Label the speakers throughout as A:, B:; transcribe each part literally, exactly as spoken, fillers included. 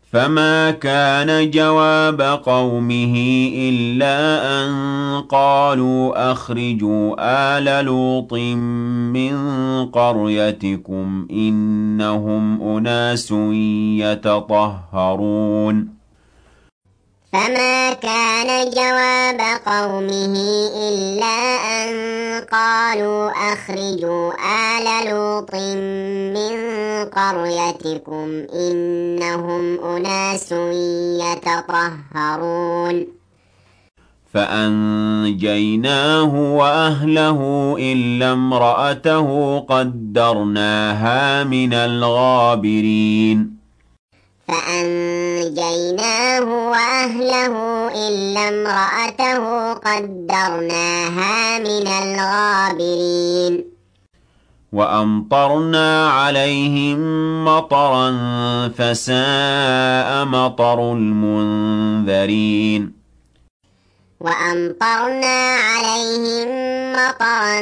A: فما كان جواب قومه إلا أن قالوا أخرجوا آل لوط من قريتكم إنهم أناس يتطهرون
B: فما كان جواب قومه إلا أن قالوا أخرجوا آل لوط من قريتكم إنهم أناس يتطهرون
A: فأنجيناه وأهله إلا امرأته قدرناها من الغابرين
B: فأنجيناه وأهله إلا امرأته قدرناها من الغابرين
A: وأمطرنا عليهم مطرا فساء مطر المنذرين
B: وأمطرنا عليهم مطرا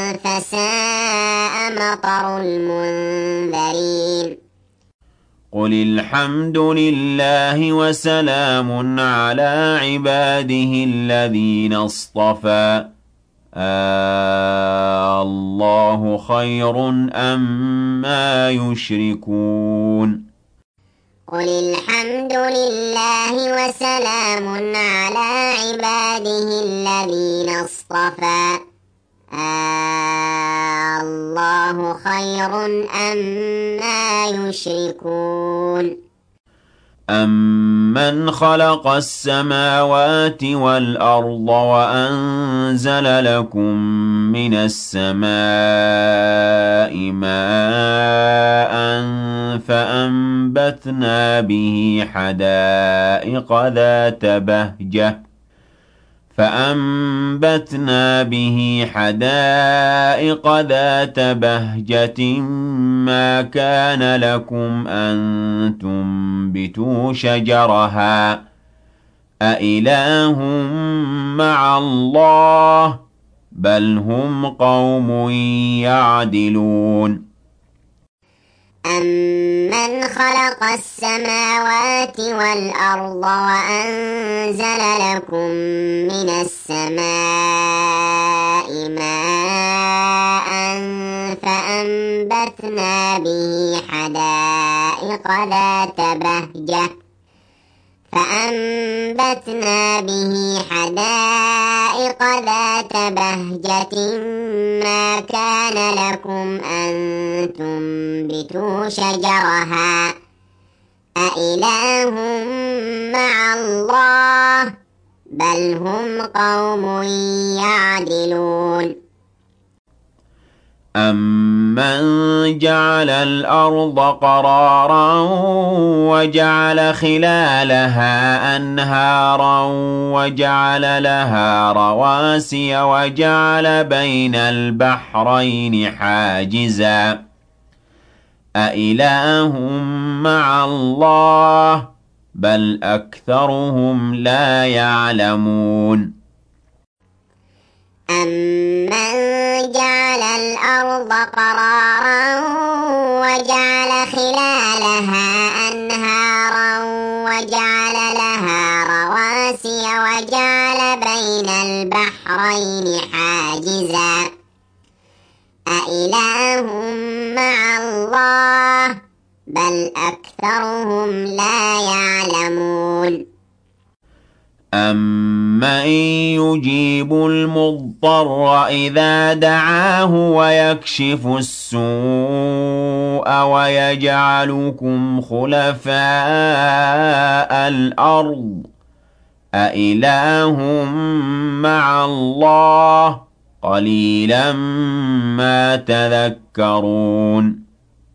B: فساء مطر المنذرين
A: قل الحمد لله وسلام على عباده الذين اصطفى آه الله خير أما يشركون
B: قل الحمد لله وسلام على عباده الذين اصطفى آه الله خير أما يشركون
A: أَمَّنْ خَلَقَ السَّمَاوَاتِ وَالْأَرْضَ وَأَنزَلَ لَكُم مِّنَ السَّمَاءِ مَاءً فَأَنبَتْنَا بِهِ حَدَائِقَ ذَاتَ بَهْجَةٍ فأنبتنا به حدائق ذات بهجة ما كان لكم أن تنبتوا شجرها أإله مع الله بل هم قوم يعدلون
B: أَمَّنْ خَلَقَ السَّمَاوَاتِ وَالْأَرْضَ وَأَنزَلَ لَكُم مِّنَ السَّمَاءِ مَاءً فَأَنبَتْنَا بِهِ حَدَائِقَ ذَاتَ بَهْجَةٍ فأنبتنا به حدائق ذات بهجة ما كان لكم أن تنبتوا شجرها أإله مع الله بل هم قوم يعدلون
A: أَمَّنْ جَعَلَ الْأَرْضَ قَرَارًا وَجَعَلَ خِلَالَهَا أَنْهَارًا وَجَعَلَ لَهَا رَوَاسِيَ وَجَعَلَ بَيْنَ الْبَحْرَيْنِ حَاجِزًا أَإِلَٰهٌ مَّعَ اللَّهِ بَلْ أَكْثَرُهُمْ لَا يَعْلَمُونَ
B: أَمَّنْ جَعَلَ الْأَرْضَ قَرَارًا وَجَعَلَ خِلَالَهَا أَنْهَارًا وَجَعَلَ لَهَا رَوَاسِيَ وَجَعَلَ بَيْنَ الْبَحْرَيْنِ حَاجِزًا أَإِلَٰهٌ مَّعَ اللَّهِ بَلْ أَكْثَرُهُمْ لَا يَعْلَمُونَ
A: أَمَّن يُجِيبُ الْمُضْطَرَّ إِذَا دَعَاهُ وَيَكْشِفُ السُّوءَ وَيَجْعَلُكُمْ خُلَفَاءَ الْأَرْضِ أَإِلَٰهٌ مَّعَ اللَّهِ قَلِيلًا مَّا تَذَكَّرُونَ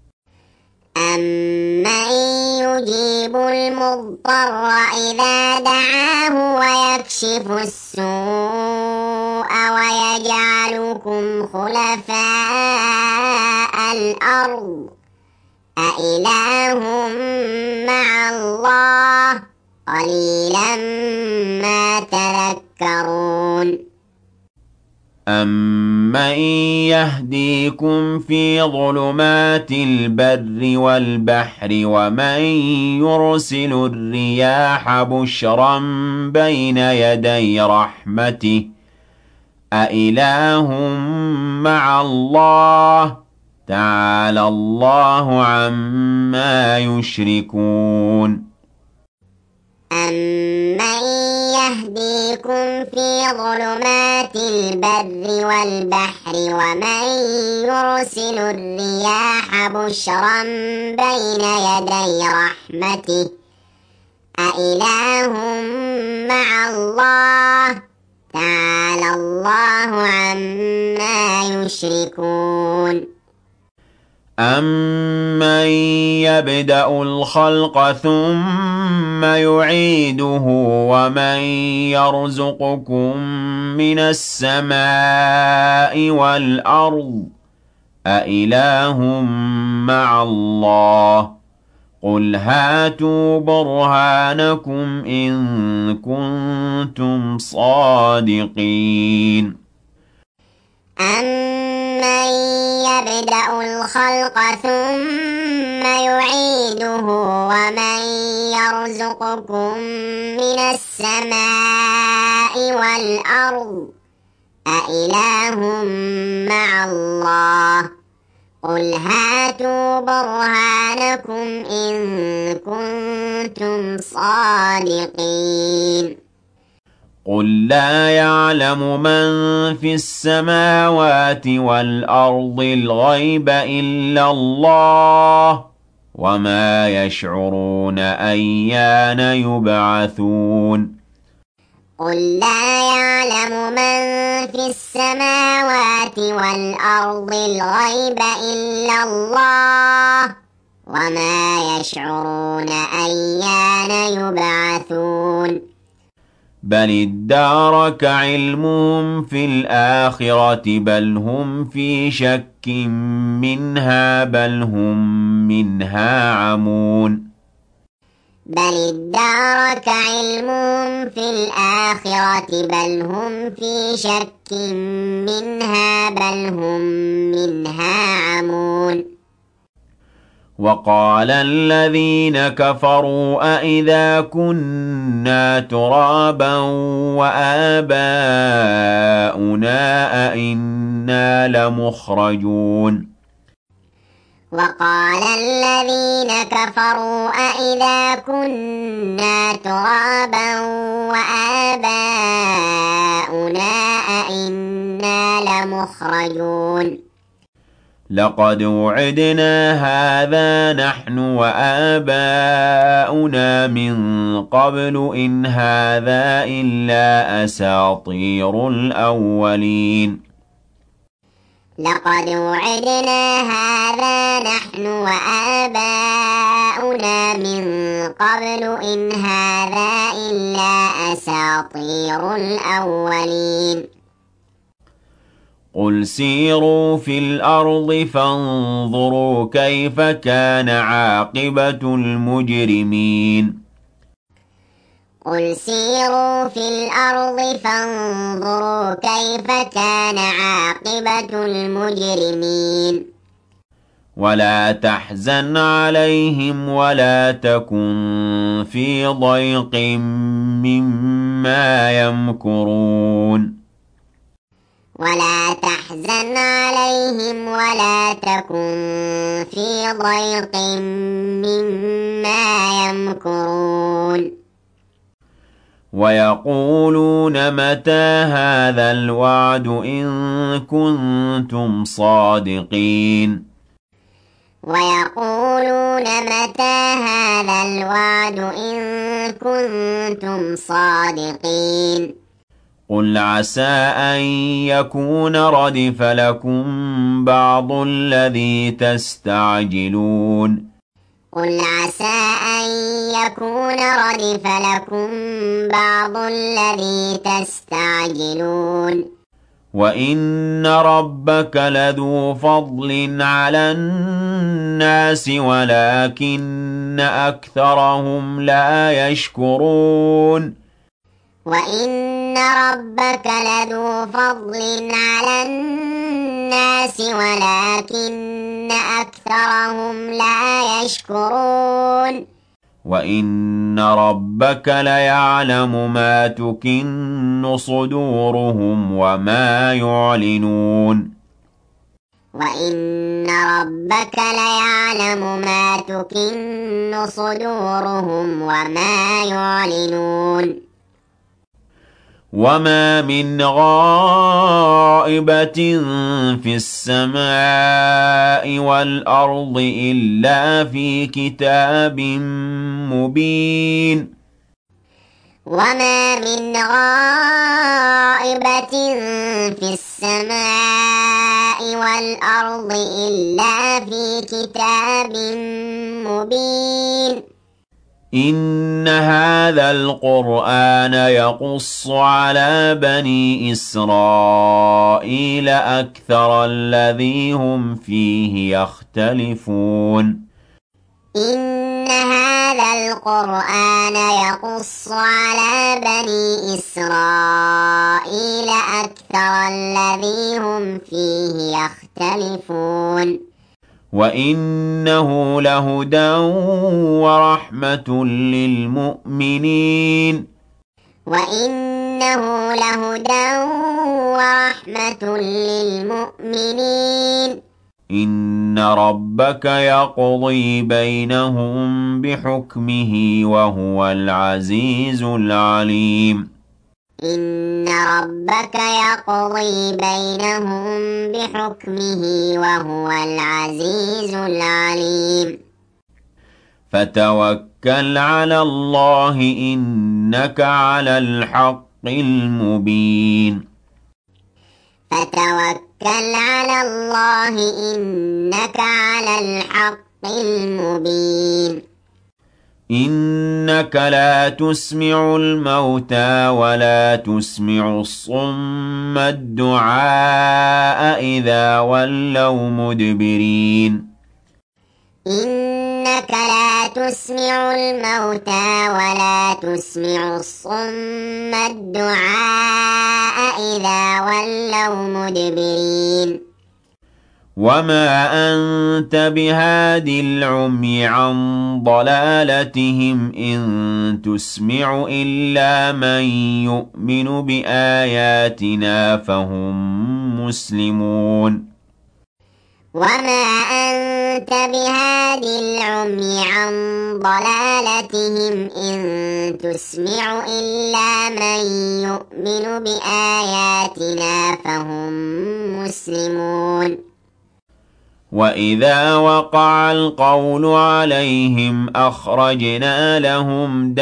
B: أَمَّن يُجِيبُ الْمُضْطَرَّ إِذَا دَعَاهُ وَيَكْشِفُ السُّوءَ وَيَجْعَلُكُمْ خُلَفَاءَ الْأَرْضِ أَإِلَٰهٌ مَّعَ اللَّهِ قَلِيلًا مَّا تَذَكَّرُونَ
A: أَمَّن أَمَّن يَهْدِيكُمْ فِي ظُلُمَاتِ الْبَرِّ وَالْبَحْرِ وَمَن يُرْسِلُ الرِّيَاحَ بُشْرًا بَيْنَ يَدَيْ رَحْمَتِهِ أَإِلَٰهٌ مَّعَ اللَّهِ تَعَالَى اللَّهُ عَمَّا يُشْرِكُونَ
B: أَمَّن يَهْدِيكُمْ فِي ظُلُمَاتِ الْبَرِّ وَالْبَحْرِ وَمَن يُرْسِلُ الرِّيَاحَ بُشْرًا بَيْنَ يَدَيْ رَحْمَتِهِ أَإِلَٰهٌ مَّعَ اللَّهِ تَعَالَى اللَّهُ عَمَّا يُشْرِكُونَ
A: أَمَّن يَبْدَأُ الْخَلْقَ ثُمَّ يُعِيدُهُ وَمَن يَرْزُقُكُم مِّنَ السَّمَاءِ وَالْأَرْضِ أَإِلَٰهٌ مَّعَ اللَّهِ قُلْ هَاتُوا بُرْهَانَكُمْ إِن كُنتُمْ صَادِقِينَ
B: أَمَّن يَبْدَأُ الْخَلْقَ ثُمَّ يُعِيدُهُ وَمَن يَرْزُقُكُم مِّنَ السَّمَاءِ وَالْأَرْضِ أَإِلَٰهٌ مَّعَ اللَّهِ قُلْ هَاتُوا بُرْهَانَكُمْ إِن كُنتُمْ صَادِقِينَ
A: قُل لَّا يَعْلَمُ مَن فِي السَّمَاوَاتِ وَالْأَرْضِ الْغَيْبَ إِلَّا اللَّهُ وَمَا يَشْعُرُونَ أَيَّانَ يُبْعَثُونَ
B: قُل لَّا يَعْلَمُ مَن فِي السَّمَاوَاتِ وَالْأَرْضِ الْغَيْبَ إِلَّا اللَّهُ وَمَا يَشْعُرُونَ أَيَّانَ يُبْعَثُونَ
A: بَلِ ادَّارَكَ عِلْمُهُمْ فِي الْآخِرَةِ بَلْ هُمْ فِي شَكٍّ مِّنْهَا بَلْ هُم مِّنْهَا عَمُونَ
B: بَلِ ادَّارَكَ عِلْمُهُمْ فِي الْآخِرَةِ بَلْ هُمْ فِي شَكٍّ مِّنْهَا بَلْ هُم مِّنْهَا عَمُونَ
A: وَقَالَ الَّذِينَ كَفَرُوا أَإِذَا كُنَّا تُرَابًا وَآبَاؤُنَا أَإِنَّا لَمُخْرَجُونَ
B: وَقَالَ الَّذِينَ كَفَرُوا أَإِذَا كُنَّا تُرَابًا وَآبَاؤُنَا أَإِنَّا لَمُخْرَجُونَ
A: لَقَدْ وُعِدْنَا هَٰذَا نَحْنُ وَآبَاؤُنَا مِن قَبْلُ إِنْ هَٰذَا إِلَّا أَسَاطِيرُ الْأَوَّلِينَ
B: لَقَدْ وُعِدْنَا هَٰذَا نَحْنُ وَآبَاؤُنَا مِن قَبْلُ إِنْ هَٰذَا إِلَّا أَسَاطِيرُ الْأَوَّلِينَ
A: قُلْ سِيرُوا فِي الْأَرْضِ فَانظُرُوا كَيْفَ كَانَ عَاقِبَةُ الْمُجْرِمِينَ
B: قُلْ سِيرُوا فِي الْأَرْضِ فَانظُرُوا كَيْفَ كَانَ عَاقِبَةُ الْمُجْرِمِينَ
A: وَلَا تَحْزَنْ عَلَيْهِمْ وَلَا تَكُن فِي ضَيْقٍ مِّمَّا يَمْكُرُونَ
B: وَلَا تَحْزَنْ عَلَيْهِمْ وَلَا تَكُن فِي ضَيْقٍ مِّمَّا يَمْكُرُونَ
A: وَيَقُولُونَ مَتَىٰ هَٰذَا الْوَعْدُ إِن كُنتُمْ صَادِقِينَ
B: وَيَقُولُونَ مَتَىٰ هَٰذَا الْوَعْدُ إِن كُنتُمْ صَادِقِينَ
A: قُلْ عَسَىٰ أَن يَكُونَ رَدِفَ لَكُم بَعْضُ الَّذِي تَسْتَعْجِلُونَ
B: قُلْ عَسَىٰ أَن يَكُونَ رَدِفَ لَكُم بَعْضُ الَّذِي تَسْتَعْجِلُونَ
A: وَإِنَّ رَبَّكَ لَذُو فَضْلٍ عَلَى النَّاسِ وَلَٰكِنَّ أَكْثَرَهُمْ لَا يَشْكُرُونَ
B: وَإِنَّ ربك لذو فضل على الناس ولكن أكثرهم لا يشكرون
A: وَإِنَّ رَبَّكَ لَيَعْلَمُ مَا تُكِنُّ صُدُورُهُمْ وَمَا يُعْلِنُونَ
B: وَإِنَّ رَبَّكَ لَيَعْلَمُ مَا تُكِنُّ صُدُورُهُمْ وَمَا يُعْلِنُونَ
A: وَمَا مِنْ غَائِبَةٍ فِي السَّمَاءِ وَالْأَرْضِ إِلَّا فِي كِتَابٍ مُبِينٍ
B: وَمَا مِنْ غَائِبَةٍ فِي السَّمَاءِ وَالْأَرْضِ إِلَّا فِي كِتَابٍ مُبِينٍ
A: إِنَّ هَذَا الْقُرْآنَ يَقُصُّ عَلَى بَنِي إِسْرَائِيلَ أَكْثَرَ الَّذِي هُمْ فِيهِ يَخْتَلِفُونَ
B: إِنَّ هَذَا الْقُرْآنَ يَقُصُّ عَلَى بَنِي إِسْرَائِيلَ أَكْثَرَ الَّذِي هُمْ فِيهِ يَخْتَلِفُونَ
A: وَإِنَّهُ لَهُدًى وَرَحْمَةٌ لِّلْمُؤْمِنِينَ
B: وَإِنَّهُ لَهُدًى وَرَحْمَةٌ لِّلْمُؤْمِنِينَ
A: إِنَّ رَبَّكَ يَقْضِي بَيْنَهُم بِحُكْمِهِ وَهُوَ الْعَزِيزُ الْعَلِيمُ
B: إِنَّ رَبَّكَ يَقْضِي بَيْنَهُم بِحُكْمِهِ وَهُوَ الْعَزِيزُ الْعَلِيمُ
A: فَتَوَكَّلْ عَلَى اللَّهِ إِنَّكَ عَلَى الْحَقِّ الْمُبِينِ
B: فَتَوَكَّلْ عَلَى اللَّهِ إِنَّكَ عَلَى الْحَقِّ الْمُبِينِ
A: إِنَّكَ لَا تُسْمِعُ الْمَوْتَىٰ وَلَا تُسْمِعُ الصُّمَّ الدُّعَاءَ إِذَا وَلَّوْا مُدْبِرِينَ
B: إِنَّكَ لَا تُسْمِعُ الْمَوْتَىٰ وَلَا تُسْمِعُ الصُّمَّ الدُّعَاءَ إِذَا وَلَّوْا مُدْبِرِينَ
A: وَمَا أَنتَ بِهَادِ الْعُمْيِ عَن ضَلَالَتِهِمْ إِن تُسْمِعُ إِلَّا مَن يُؤْمِنُ بِآيَاتِنَا فَهُم مُّسْلِمُونَ
B: وَمَا أَنتَ بِهَادِ الْعُمْيِ عَن ضَلَالَتِهِمْ إِن تُسْمِعُ إِلَّا مَن يُؤْمِنُ بِآيَاتِنَا فَهُم مُّسْلِمُونَ
A: وَإِذَا وَقَعَ الْقَوْلُ عَلَيْهِمْ أَخْرَجْنَا لَهُمْ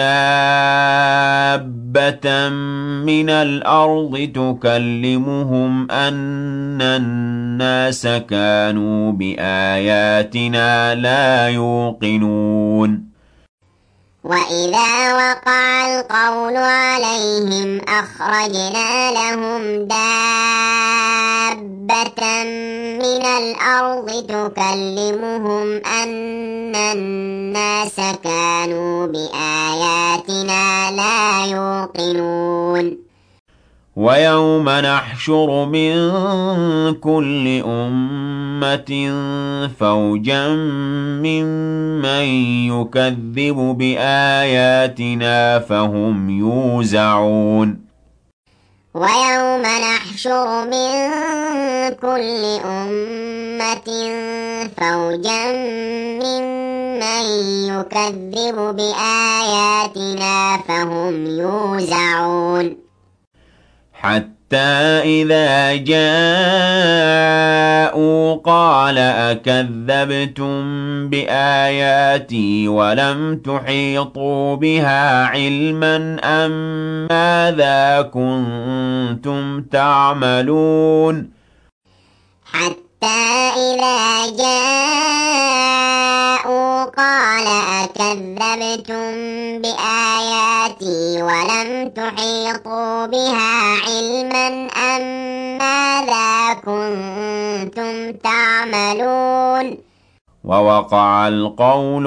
A: دَابَّةً مِّنَ الْأَرْضِ تُكَلِّمُهُمْ أَنَّ النَّاسَ كَانُوا بِآيَاتِنَا لَا يُوقِنُونَ
B: وَإِذَا وَقَعَ الْقَوْلُ عَلَيْهِمْ أَخْرَجْنَا لَهُمْ دَابَّةً مِّنَ الْأَرْضِ تُكَلِّمُهُمْ أَنَّ النَّاسَ كَانُوا بِآيَاتِنَا لَا يُوقِنُونَ
A: وَيَوْمَ نَحْشُرُ مِن كُلِّ أُمَّةٍ فَوْجًا مِّمَّن يُكَذِّبُ بِآيَاتِنَا فَهُمْ يُوزَعُونَ
B: وَيَوْمَ نَحْشُرُ مِن كُلِّ أُمَّةٍ فَوْجًا مِّمَّن يُكَذِّبُ بِآيَاتِنَا فَهُمْ يُوزَعُونَ
A: حَتَّى إِذَا جَاءُوا قَالَ أَكَذَّبْتُم بِآيَاتِي وَلَمْ تُحِيطُوا بِهَا عِلْمًا أَم مَّاذَا كُنتُمْ تَعْمَلُونَ
B: حَتَّى إِذَا جَاءُوا قَالَ أَكَذَّبْتُم بِآيَاتِي وَلَمْ تُحِيطُوا بِهَا عِلْمًا أَم مَّاذَا كُنتُمْ تَعْمَلُونَ
A: وَوَقَعَ الْقَوْلُ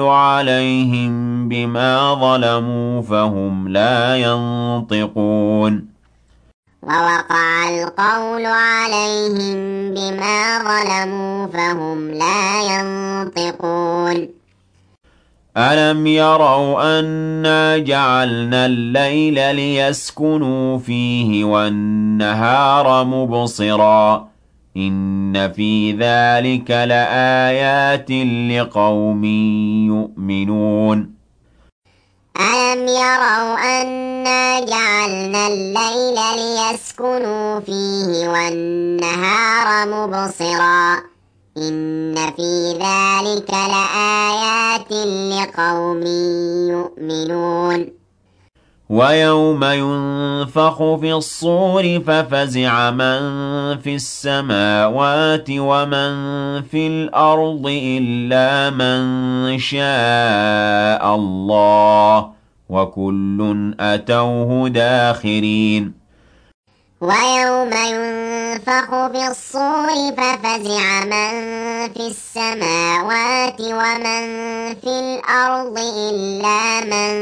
A: عَلَيْهِم بِمَا ظَلَمُوا فَهُمْ لَا يَنطِقُونَ
B: ووقع القول عليهم بما ظلموا فهم لا ينطقون
A: ألم يروا أنا جعلنا الليل ليسكنوا فيه والنهار مبصرا إن في ذلك لآيات لقوم يؤمنون
B: ألم يروا أنا جعلنا الليل ليسكنوا فيه والنهار مبصرا إن في ذلك لآيات لقوم يؤمنون
A: ويوم ينفخ في الصور ففزع من في السماوات ومن في الأرض إلا من شاء الله وكل أتوه داخرين
B: ويوم ينفخ في الصور ففزع من في السماوات ومن في الأرض إلا من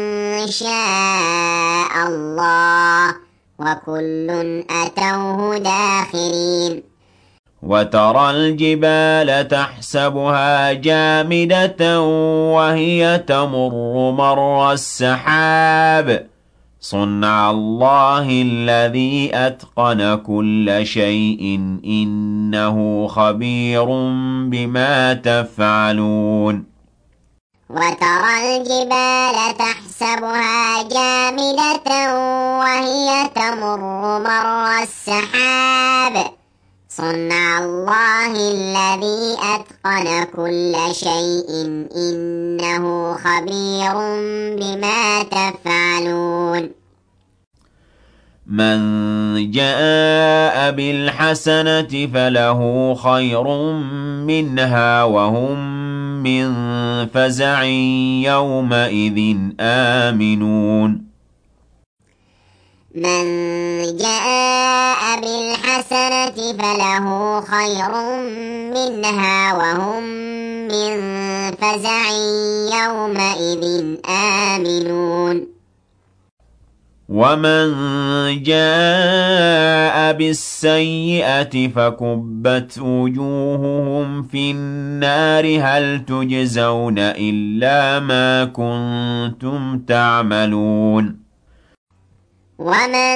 B: شاء الله وكل أتوه داخرين
A: وترى الجبال تحسبها جامدة وهي تمر مر السحاب صنع الله الذي أتقن كل شيء إنه خبير بما تفعلون
B: وترى الجبال تحسبها جامدة وهي تمر مر السحاب صنع الله الذي أتقن كل شيء إنه خبير بما تفعلون
A: من جاء بالحسنة فله خير منها وهم من فزع يومئذ آمنون
B: من جاء بالحسنة فله خير منها وهم من فزع يومئذ آمنون
A: ومن جاء بالسيئة فكبت وجوههم في النار هل تجزون إلا ما كنتم تعملون
B: ومن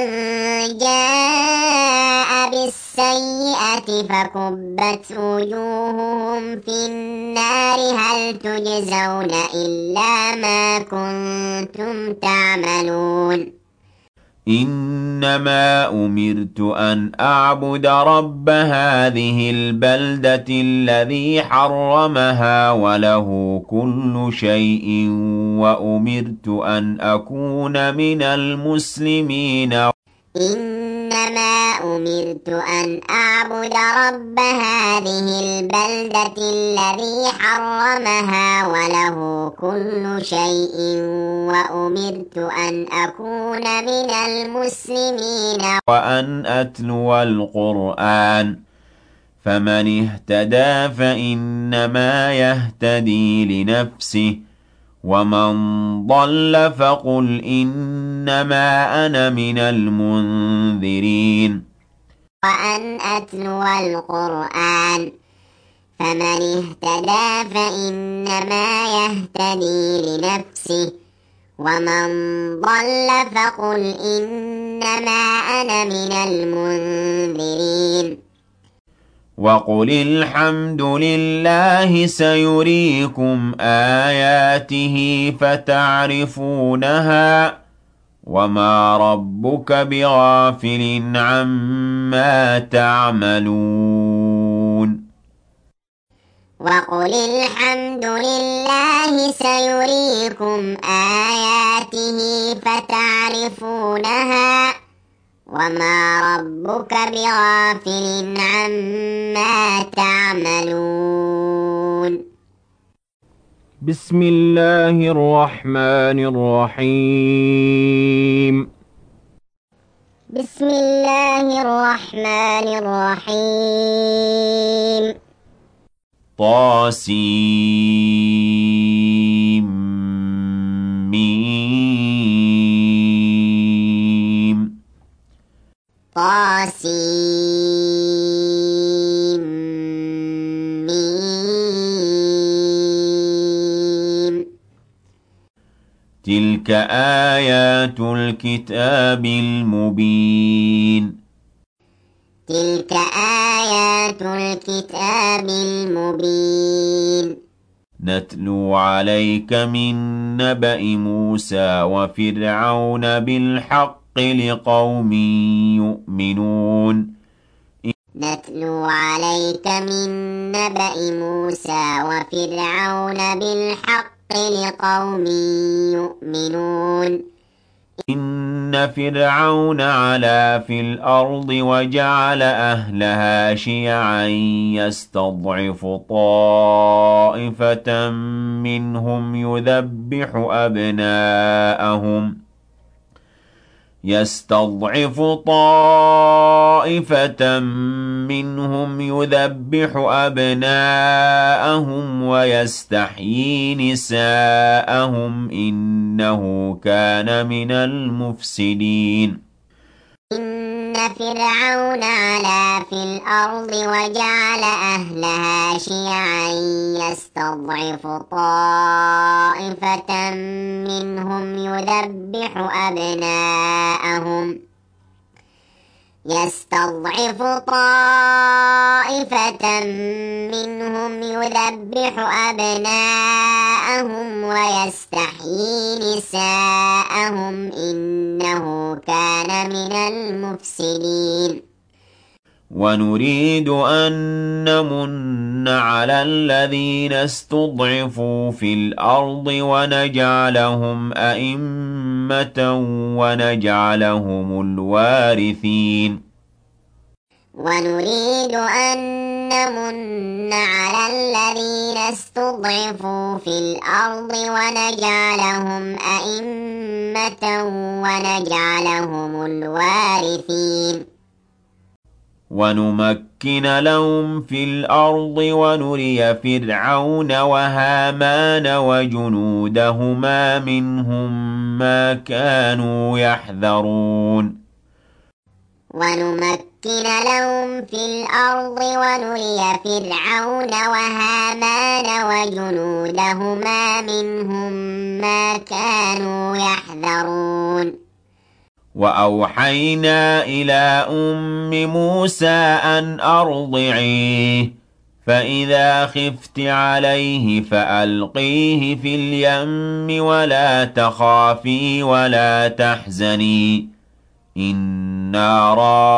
B: جاء بالسيئة فكبت وجوههم في النار هل تجزون إلا ما كنتم تعملون
A: إنما أمرت أن أعبد رب هذه البلدة الذي حرمها وله كل شيء وأمرت أن أكون من المسلمين
B: إنما أمرت أن أعبد رب هذه البلدة الذي حرمها وله كل شيء وأمرت أن أكون من المسلمين
A: وأن أتلو القرآن فمن اهتدى فإنما يهتدي لنفسه ومن ضل فقل إنما أنا من المنذرين
B: وأن أتلو القرآن فمن اهتدى فإنما يهتدي لنفسه ومن ضل فقل إنما أنا من المنذرين
A: وقل الحمد لله سيريكم آياته فتعرفونها وما ربك بغافل عما تعملون
B: وقل الحمد لله سيريكم آياته فتعرفونها وما ربك بغافل عما تعملون
A: بسم الله الرحمن الرحيم
B: بسم الله الرحمن الرحيم
A: طاسيم ميم
B: طاسيم.
A: تلك آيات الكتاب المبين.
B: تلك آيات الكتاب المبين.
A: نتلو عليك من نبأ موسى وفرعون بالحق لقوم يؤمنون.
B: نتلو عليك من نبأ موسى وفرعون بالحق لقوم يؤمنون.
A: إن فرعون علا في الأرض وجعل أهلها شيعا يستضعف طائفة منهم يذبح أبناءهم يستضعف طائفة منهم يذبح أبناءهم ويستحيي نساءهم إنه كان من المفسدين.
B: إن فرعون علا في الأرض وجعل أهلها شيعا يستضعف طائفة منهم يذبح أبناءهم يستضعف طائفة منهم يذبح أبناءهم ويستحيي نساءهم إنه كان من المفسدين.
A: ونريد أن نمن على الذين استضعفوا في الأرض ونجعلهم أئمة ونجعلهم الوارثين.
B: ونريد أن نمن على الذين استضعفوا في الأرض ونجعلهم أئمة ونجعلهم الوارثين.
A: ونمكن لهم في الأرض ونري فرعون وهامان وجنودهما منهم ما كانوا يحذرون.
B: ونمكن لهم في الأرض ونري فرعون وهامان وجنودهما منهم ما كانوا يحذرون.
A: وأوحينا إلى أم موسى أن أرضعيه فإذا خفت عليه فألقيه في اليم ولا تخافي ولا تحزني إنا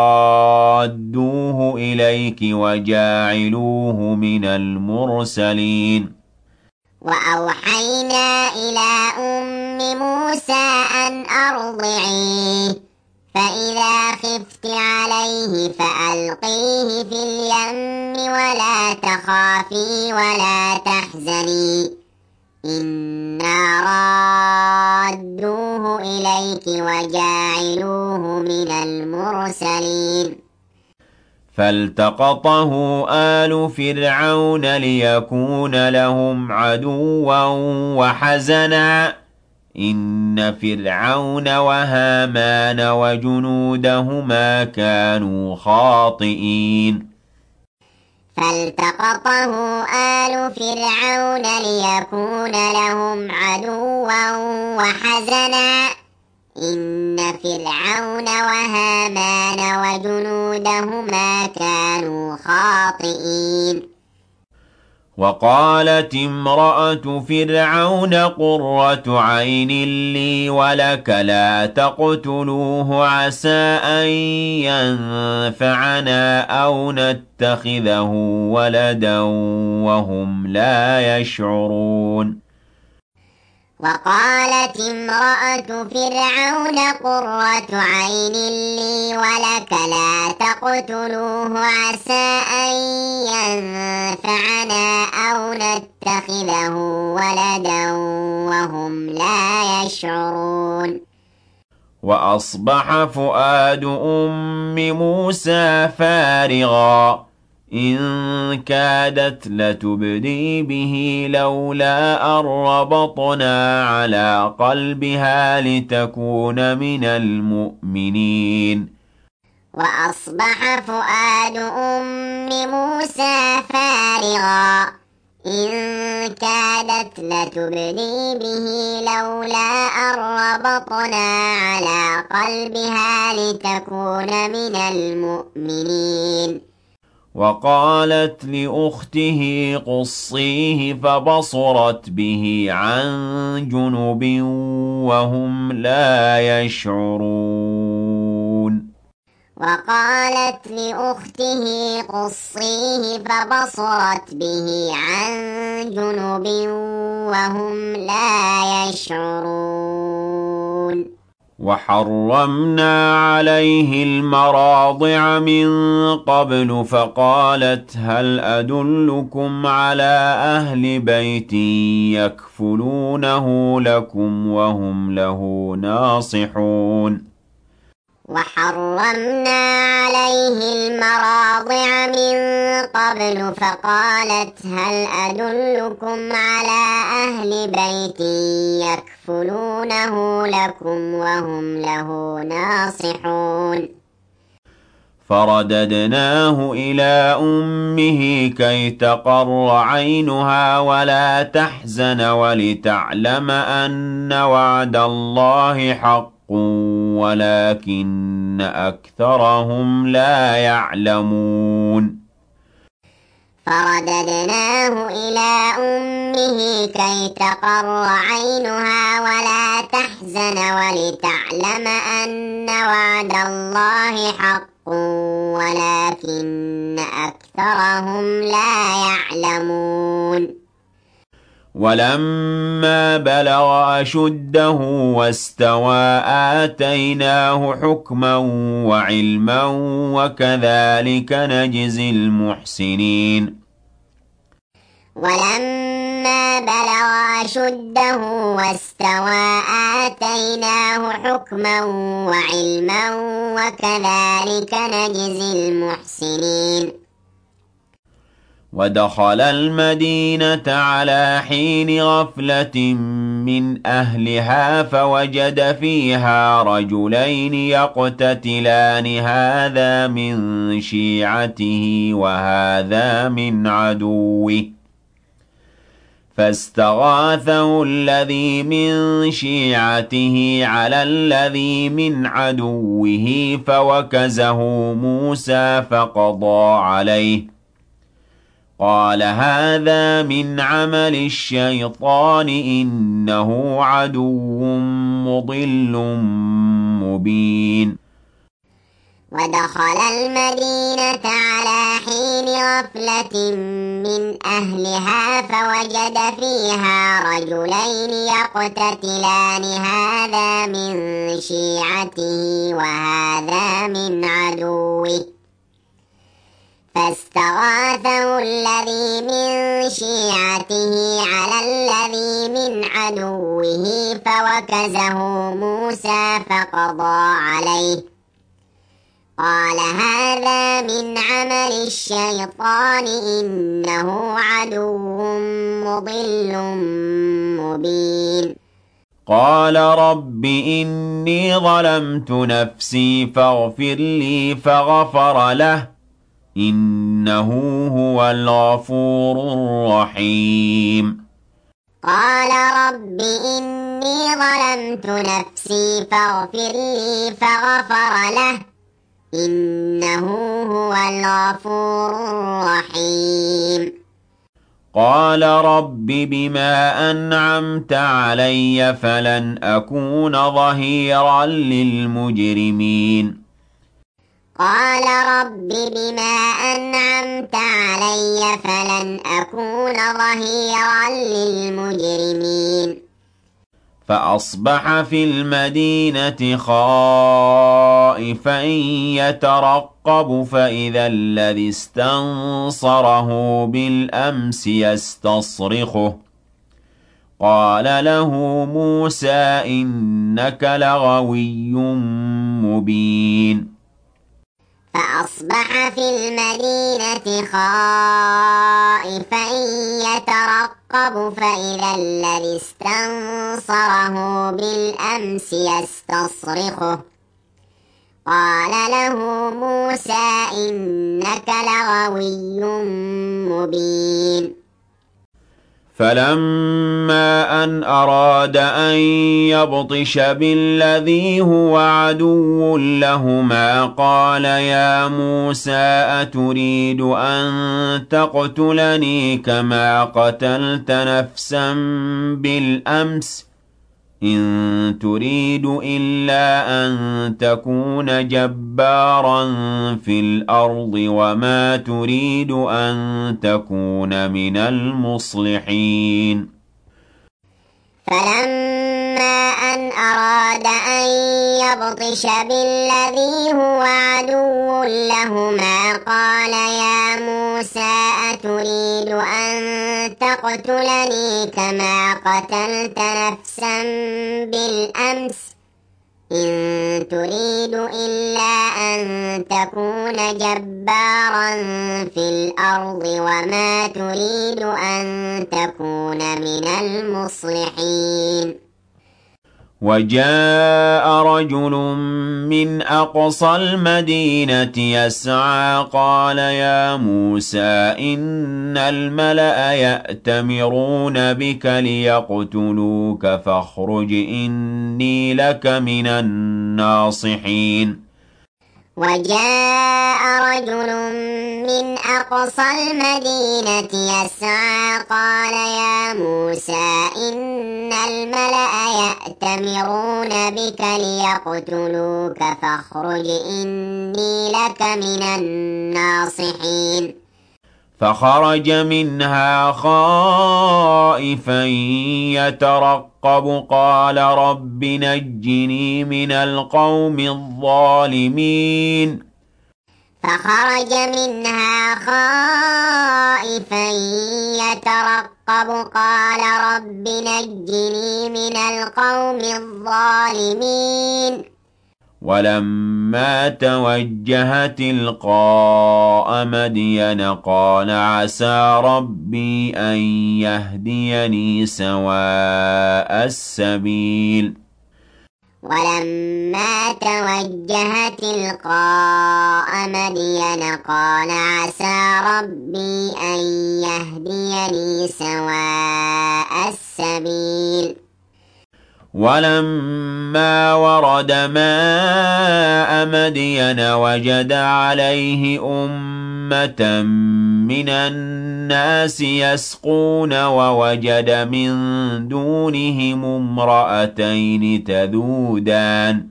A: رادوه إليك وجاعلوه من المرسلين.
B: وأوحينا إلى أم موسى أن أرضعيه فإذا خفت عليه فألقيه في اليم ولا تخافي ولا تحزني إنا رادوه إليك وجاعلوه من المرسلين.
A: فالتقطه آل فرعون ليكون لهم عدوا وحزنا إن فرعون وهامان وجنودهما كانوا خاطئين.
B: فالتقطه آل فرعون ليكون لهم عدوا وحزنا إن فرعون وهامان وجنودهما كانوا خاطئين.
A: وقالت امرأة فرعون قرة عين لي ولك لا تقتلوه عسى أن ينفعنا أو نتخذه ولدا وهم لا يشعرون.
B: وقالت امرأة فرعون قرة عين لي ولك لا تقتلوه عسى أن ينفعنا أو نتخذه ولدا وهم لا يشعرون.
A: وأصبح فؤاد أم موسى فارغا إن كادت لتبدي به لولا أن ربطنا على قلبها لتكون من المؤمنين.
B: وأصبح فؤاد أم موسى فارغا إن كادت لتبدي به لولا أن ربطنا على قلبها لتكون من المؤمنين
A: وقالت لأخته قصيه فبصرت به عن جنب وهم لا يشعرون
B: وقالت لأخته قصيه فبصرت به عن جنب وهم لا يشعرون
A: وحرمنا عليه المراضع من قبل فقالت هل أدلكم على أهل بيت يكفلونه لكم وهم له ناصحون
B: وحرمنا عليه المراضع من قبل فقالت هل أدلكم على أهل بيت يكفلونه لكم وهم له ناصحون
A: فرددناه إلى أمه كي تقر عينها ولا تحزن ولتعلم أن وعد الله حق ولكن أكثرهم لا يعلمون
B: فرددناه إلى أمه كي تقر عينها ولا تحزن ولتعلم أن وعد الله حق ولكن أكثرهم لا يعلمون
A: ولما بلغ أشده واستوى آتيناه حكما وعلما وكذلك نجزي المحسنين
B: ولما بلغ أشده واستوى آتيناه حكما وعلما وكذلك نجزي المحسنين
A: ودخل المدينة على حين غفلة من أهلها فوجد فيها رجلين يقتتلان هذا من شيعته وهذا من عدوه فاستغاثه الذي من شيعته على الذي من عدوه فوكزه موسى فقضى عليه قال هذا من عمل الشيطان إنه عدو مضل مبين
B: ودخل المدينة على حين غفلة من أهلها فوجد فيها رجلين يقتتلان هذا من شيعته وهذا من عدوه فاستغاثه الذي من شيعته على الذي من عدوه فوكزه موسى فقضى عليه قال هذا من عمل الشيطان إنه عدو مضل مبين
A: قال رب إني ظلمت نفسي فاغفر لي فغفر له إنه هو الغفور الرحيم
B: قال رب إني ظلمت نفسي فاغفر لي فغفر له إنه هو الغفور الرحيم
A: قال رب بما أنعمت علي فلن أكون ظهيرا للمجرمين
B: قال رب بما أنعمت علي فلن أكون ظهيرا للمجرمين
A: فأصبح في المدينة خائفا يترقب فإذا الذي استنصره بالأمس يستصرخه قال له موسى إنك لغوي مبين
B: فأصبح في المدينة خائفا يترقب فإذا الذي استنصره بالأمس يستصرخه قال له موسى إنك لغوي مبين
A: فلما أن أراد أن يبطش بالذي هو عدو لهما قال يا موسى أتريد أن تقتلني كما قتلت نفسا بالأمس إن تريد إلا أن تكون جبارا في الأرض وما تريد أن تكون من المصلحين
B: فلما أن أراد أن يبطش بالذي هو عدو لهما قال يا موسى أتريد أن تقتلني كما قتلت نفسا بالأمس إن تريد إلا أن تكون جبارا في الأرض وما تريد أن تكون من المصلحين
A: وجاء رجل من أقصى المدينة يسعى قال يا موسى إن الملأ يأتمرون بك ليقتلوك فاخرج إني لك من الناصحين
B: وجاء رجل من أقصى المدينة يسعى قال يا موسى إن الملأ يأتمرون بك ليقتلوك فاخرج إني لك من الناصحين
A: فخرج منها خائفا يترقب قال رب نجني من القوم الظالمين
B: فخرج منها خائفا يترقب قال رب نجني من القوم الظالمين
A: ولما توجه تلقاء مدين قال عسى ربي أن يهديني سواء السبيل
B: ولما توجه تلقاء مدين قال عسى ربي أن يهديني سواء السبيل
A: ولما ورد ماء مدين وجد عليه أمة من الناس يسقون ووجد من دونهم امرأتين تذودان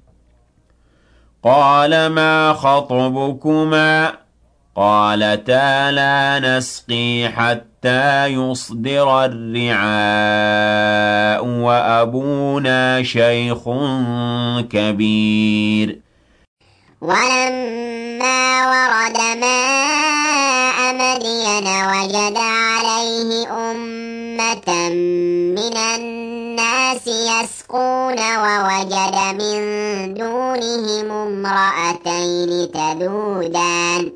A: قال ما خطبكما قالتا لا نسقي حتى يصدر الرعاء وأبونا شيخ كبير
B: ولما ورد ماء مدين وجد عليه أمة من الناس يسقون ووجد من دونهم امرأتين تذودان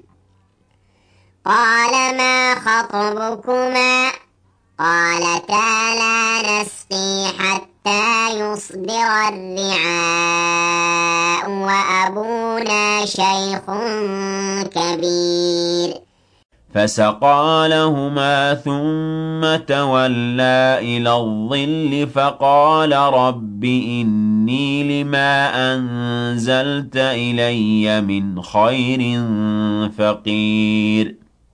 B: قال ما خطبكما قالتا لا نسقي حتى يصدر الرعاء وأبونا شيخ كبير
A: فسقى لهما ثم تولى إلى الظل فقال رب إني لما أنزلت إلي من خير فقير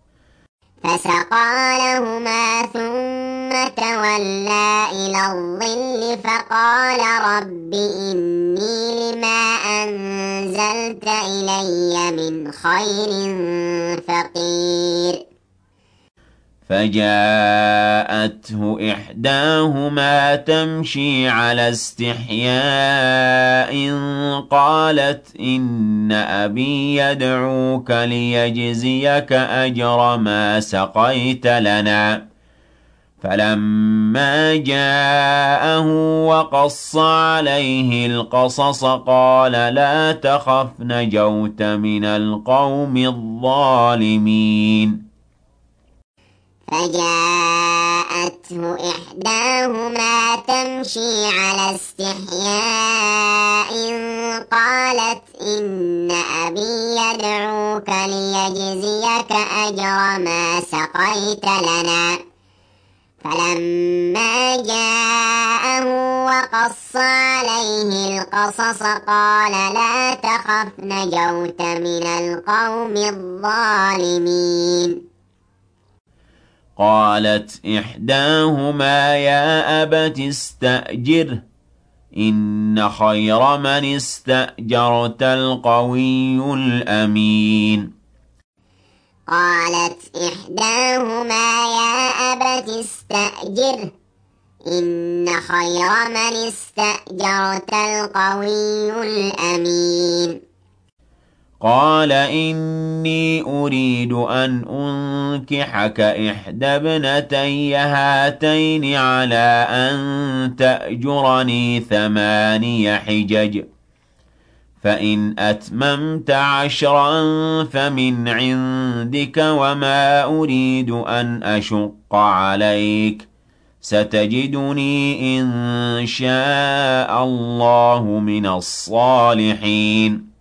B: فسقى لهما ثم تولى إلى الظل فقال رب إني لما أنزلت إلي من خير فقير
A: فجاءته إحداهما تمشي على استحياء قالت إن أبي يدعوك ليجزيك أجر ما سقيت لنا فلما جاءه وقص عليه القصص قال لا تخف نجوت من القوم الظالمين
B: فجاءته إحداهما تمشي على استحياء قالت قالت إن أبي يدعوك ليجزيك أجر ما سقيت لنا. فلما جاءه وقص عليه القصص قال لا تخف نجوت من القوم الظالمين.
A: قالت إحداهما يا أبت استأجره إن خير من استأجرت القوي الأمين.
B: قالت إحداهما يا أبت استأجره إن خير من استأجرت القوي الأمين.
A: قال إني أريد أن أنكحك إحدى ابنتي هاتين على أن تأجرني ثماني حجج فإن أتممت عشرا فمن عندك وما أريد أن أشق عليك ستجدني إن شاء الله من الصالحين.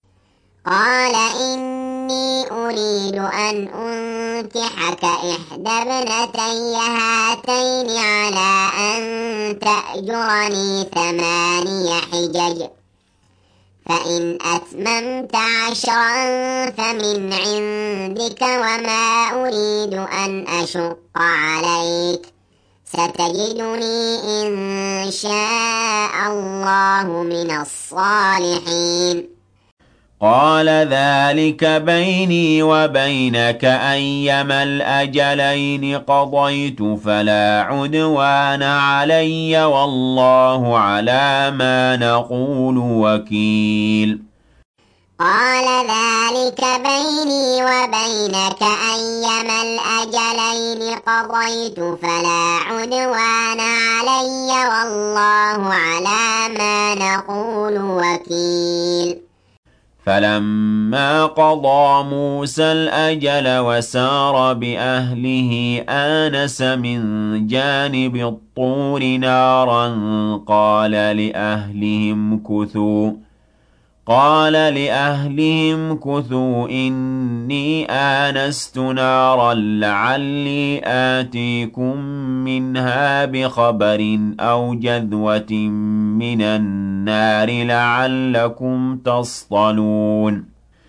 B: قال إني أريد أن أنكحك إحدى ابنتي هاتين على أن تأجرني ثماني حجج فإن أتممت عشرا فمن عندك وما أريد أن أشق عليك ستجدني إن شاء الله من الصالحين.
A: قال ذلك بيني وبينك أيما الأجلين قضيت فلا عدوان علي والله على ما نقول وكيل.
B: قال ذلك بيني وبينك أيما الأجلين قضيت فلا عدوان علي والله على ما نقول وكيل.
A: فلما قضى موسى الأجل وسار بأهله آنس من جانب الطور نارا قال لأهلهم كثوا قال لأهلهم كثوا إني آنست نارا لعلي آتيكم منها بخبر أو جذوة من النار لعلكم تصطلون.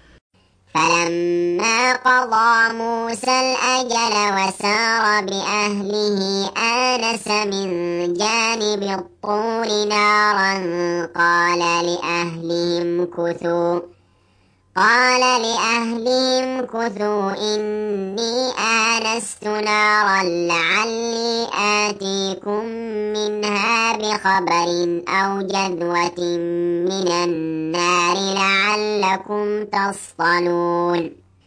B: فلما قضى موسى الأجل وسار بأهله آنس من جانب الطور نارا قال لأهلهم كثوا قال لأهلهم كثوا إني آنست نارا لعلي آتيكم منها بخبر أو جذوة من النار لعلكم تصطلون.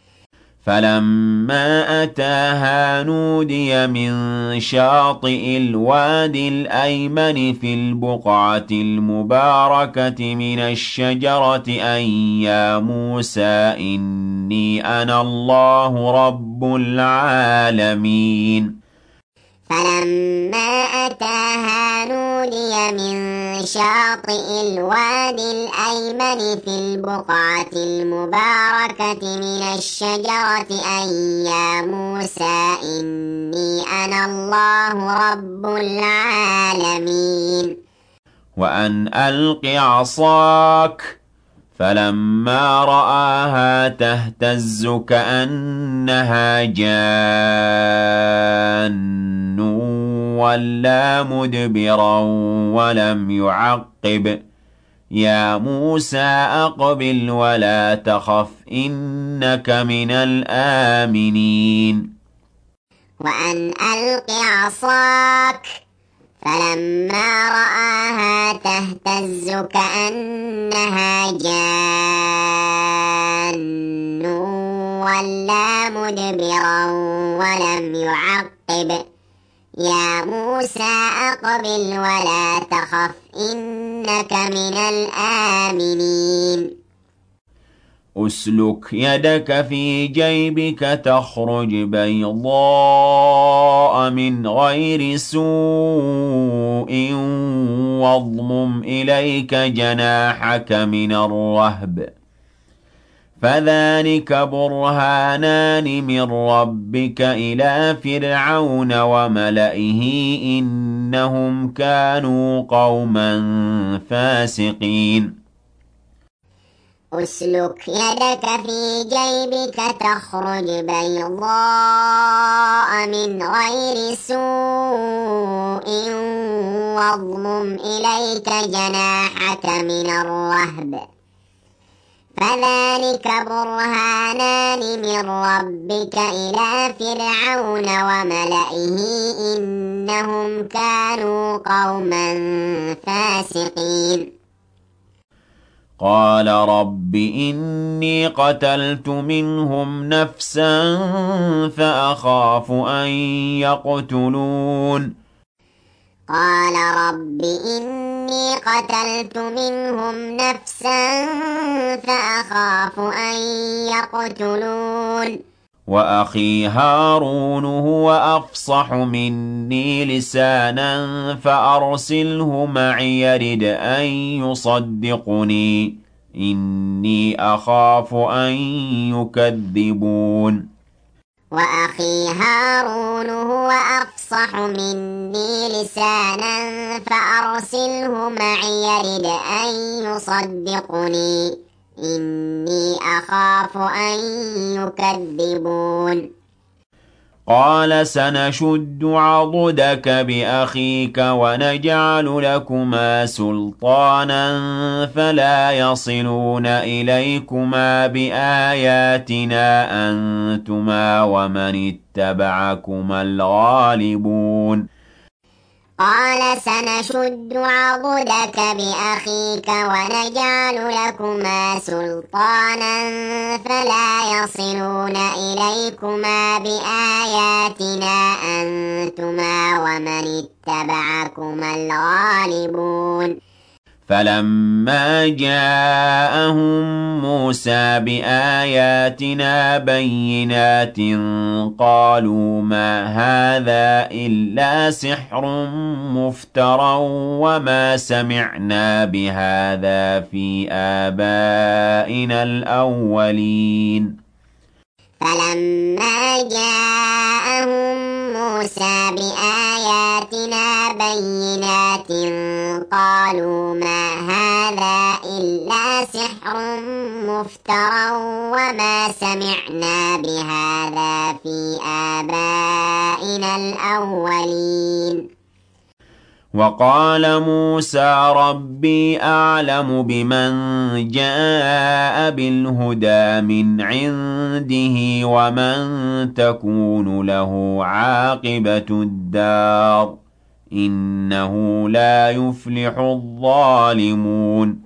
A: فلما أتاها نودي من شاطئ الوادي الأيمن في البقعة المباركة من الشجرة أن يا موسى إني أنا الله رب العالمين.
B: فلما أتاها نودي من شاطئ الوادي الأيمن في البقعة المباركة من الشجرة أن يا موسى إني أنا الله رب العالمين.
A: وأن ألق عصاك فلما رآها تهتز كأنها جان ولا مدبرا ولم يعقب يا موسى أقبل ولا تخف إنك من الآمنين.
B: وأن ألق عصاك فلما رآها تهتز كأنها جان ولا مدبرا ولم يعقب يا موسى أقبل ولا تخف إنك من الآمنين.
A: أسلك يدك في جيبك تخرج بيضاء من غير سوء واضمم إليك جناحك من الرهب فذلك برهانان من ربك إلى فرعون وملئه إنهم كانوا قوما فاسقين
B: أسلك يدك في جيبك تخرج بيضاء من غير سوء واضمم إليك جناحك من الرهب فذلك برهانان من ربك إلى فرعون وملئه إنهم كانوا قوما فاسقين
A: قال رب إني قتلت منهم نفسا فأخاف أن يقتلون
B: قال رب إني قتلت منهم نفسا فأخاف أن يقتلون
A: وأخي هارون هو أفصح مني لسانا فأرسله معي يرد أن يصدقني إني أخاف أن يكذبون
B: وأخي هارون هو أفصح مني لسانا فأرسله معي يرد أن يصدقني إني أخاف أن يكذبون
A: قال سنشد عضدك بأخيك ونجعل لكما سلطانا فلا يصلون إليكما بآياتنا أنتما ومن اتبعكما الغالبون
B: قال سنشد عضدك بأخيك ونجعل لكما سلطانا فلا يصلون إليكما بآياتنا أنتما ومن اتبعكما الغالبون
A: فلما جاءهم موسى بآياتنا بينات قالوا ما هذا إلا سحر مفترى وما سمعنا بهذا في آبائنا الأولين
B: فلما جاءهم موسى بآياتنا بينات قالوا ما هذا إلا سحر مفترى وما سمعنا بهذا في آبائنا الأولين
A: وقال موسى ربي أعلم بمن جاء بالهدى من عنده ومن تكون له عاقبة الدار إنه لا يفلح الظالمون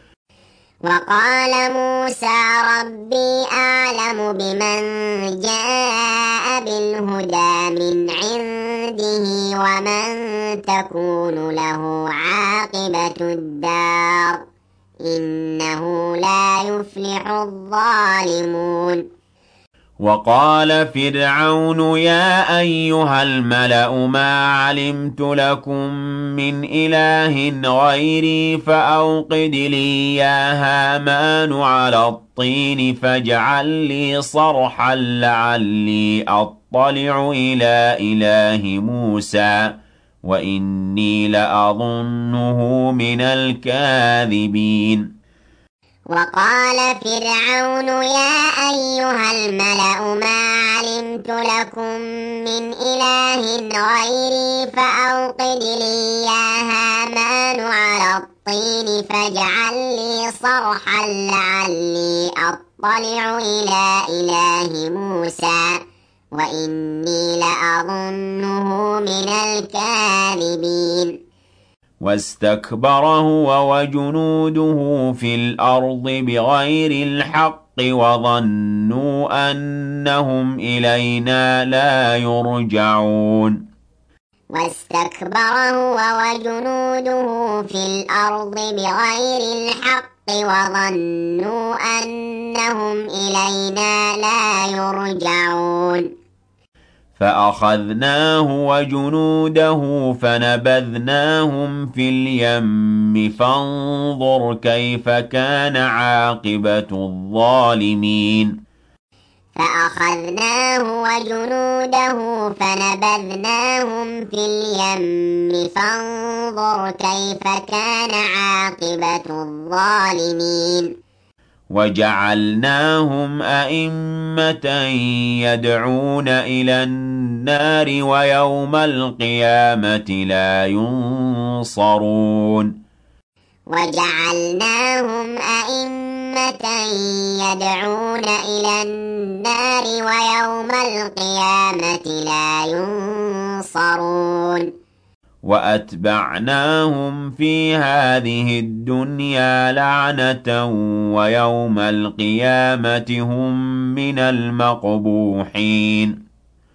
B: وقال موسى ربي أعلم بمن جاء بالهدى من عنده ومن تكون له عاقبة الدار إنه لا يفلح الظالمون
A: وقال فرعون يا أيها الملأ ما علمت لكم من إله غيري فأوقد لي يا هامان على الطين فاجعل لي صرحا لعلي أطلع إلى إله موسى وإني لأظنه من الكاذبين
B: وقال فرعون يا أيها الملأ ما علمت لكم من إله غيري فأوقد لي يا هامان على الطين فاجعل لي صرحا لعلي أطلع إلى إله موسى وإني لأظنه من الكاذبين
A: واستكبر هو وجنوده في الأرض بغير الحق وظنوا أنهم إلينا لا يرجعون
B: واستكبر هو وجنوده في الأرض بغير الحق وظنوا أنهم إلينا لا يرجعون
A: فأخذناه وجنوده فنبذناهم في اليم فانظر كيف كان عاقبة الظالمين
B: فأخذناه وجنوده فنبذناهم في اليم فانظر كيف كان عاقبة الظالمين
A: وجعلناهم أئمة يدعون إلى النار ويوم القيامة لا ينصرون
B: وجعلناهم أئمة يدعون إلى النار ويوم القيامة لا ينصرون
A: وأتبعناهم في هذه الدنيا لعنة ويوم القيامة هم من المقبوحين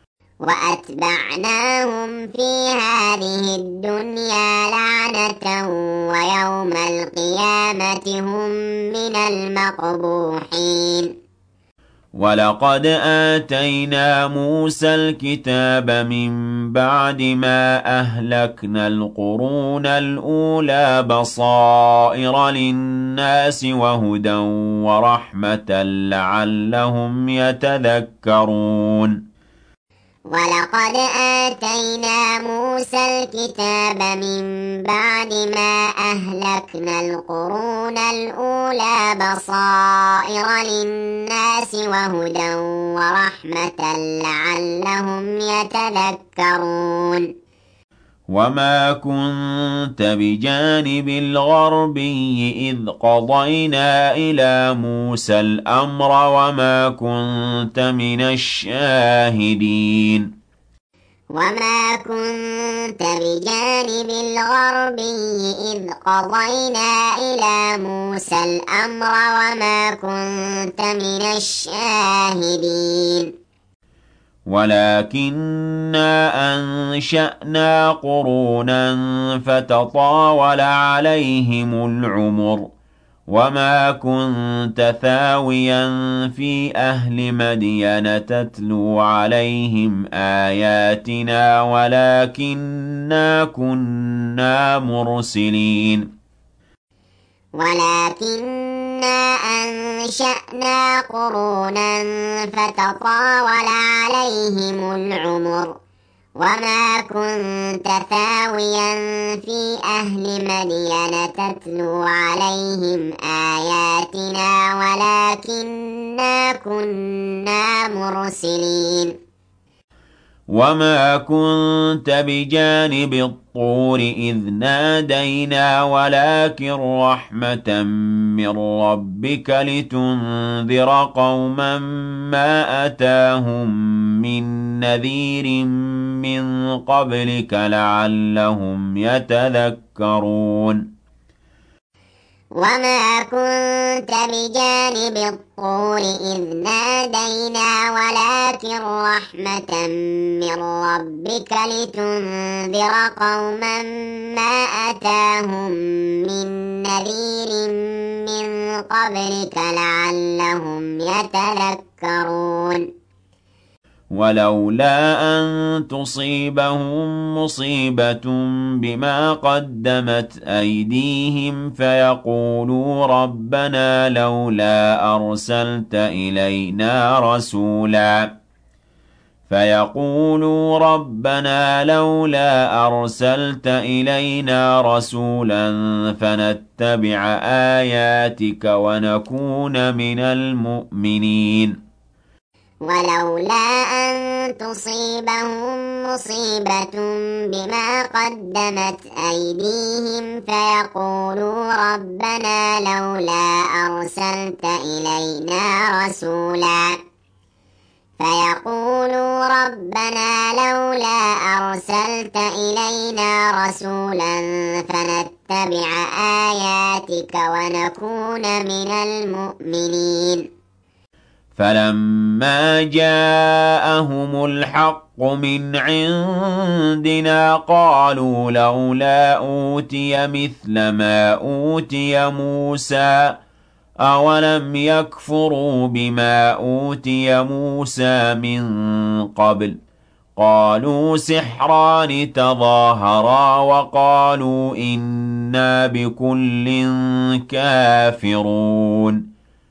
B: وأتبعناهم في هذه الدنيا لعنة ويوم القيامة هم من المقبوحين
A: ولقد آتينا موسى الكتاب من بعد ما أهلكنا القرون الأولى بصائر للناس وهدى ورحمة لعلهم يتذكرون
B: ولقد آتينا موسى الكتاب من بعد ما أهلكنا القرون الأولى بصائر للناس وهدى ورحمة لعلهم يتذكرون
A: وما كنت بجانب الغربي إذ قضينا إلى موسى الأمر وما كنت من الشاهدين
B: وما كنت بجانب الغربي إذ قضينا إلى موسى الأمر وما كنت من الشاهدين
A: ولكننا أنشأنا قرونا فتطاول عليهم العمر وما كنت ثاويا في أهل مدين تتلو عليهم آياتنا ولكننا كنا مرسلين
B: ولكننا أنشأنا قرونا فتطاول عليهم العمر وما كنت ثاويا في أهل مدين تتلو عليهم آياتنا ولكننا كنا مرسلين
A: وما كنت بجانب الطور إذ نادينا ولكن رحمة من ربك لتنذر قوما ما أتاهم من نذير من قبلك لعلهم يتذكرون
B: وما كنت بجانب الطور إذ نادينا ولكن رحمة من ربك لتنذر قوما ما أتاهم من نذير من قبلك لعلهم يتذكرون
A: ولولا أن تصيبهم مصيبة بما قدمت أيديهم فيقولوا ربنا لولا أرسلت إلينا رسولا فيقولوا ربنا لولا أرسلت إلينا رسولا فنتبع آياتك ونكون من المؤمنين
B: ولولا أن تصيبهم مصيبة بما قدمت أيديهم فيقولوا ربنا لولا أرسلت إلينا رسولا فيقولوا ربنا لولا أرسلت إلينا رسولا فنتبع آياتك ونكون من المؤمنين
A: فلما جاءهم الحق من عندنا قالوا لولا أوتي مثل ما أوتي موسى أَوَلَمْ يَكْفُرُوا بِمَا أُوتِيَ مُوسَى مِن قَبْلُ قَالُوا سِحْرَانِ تَظَاهَرَا وَقَالُوا إِنَّا بِكُلٍّ كَافِرُونَ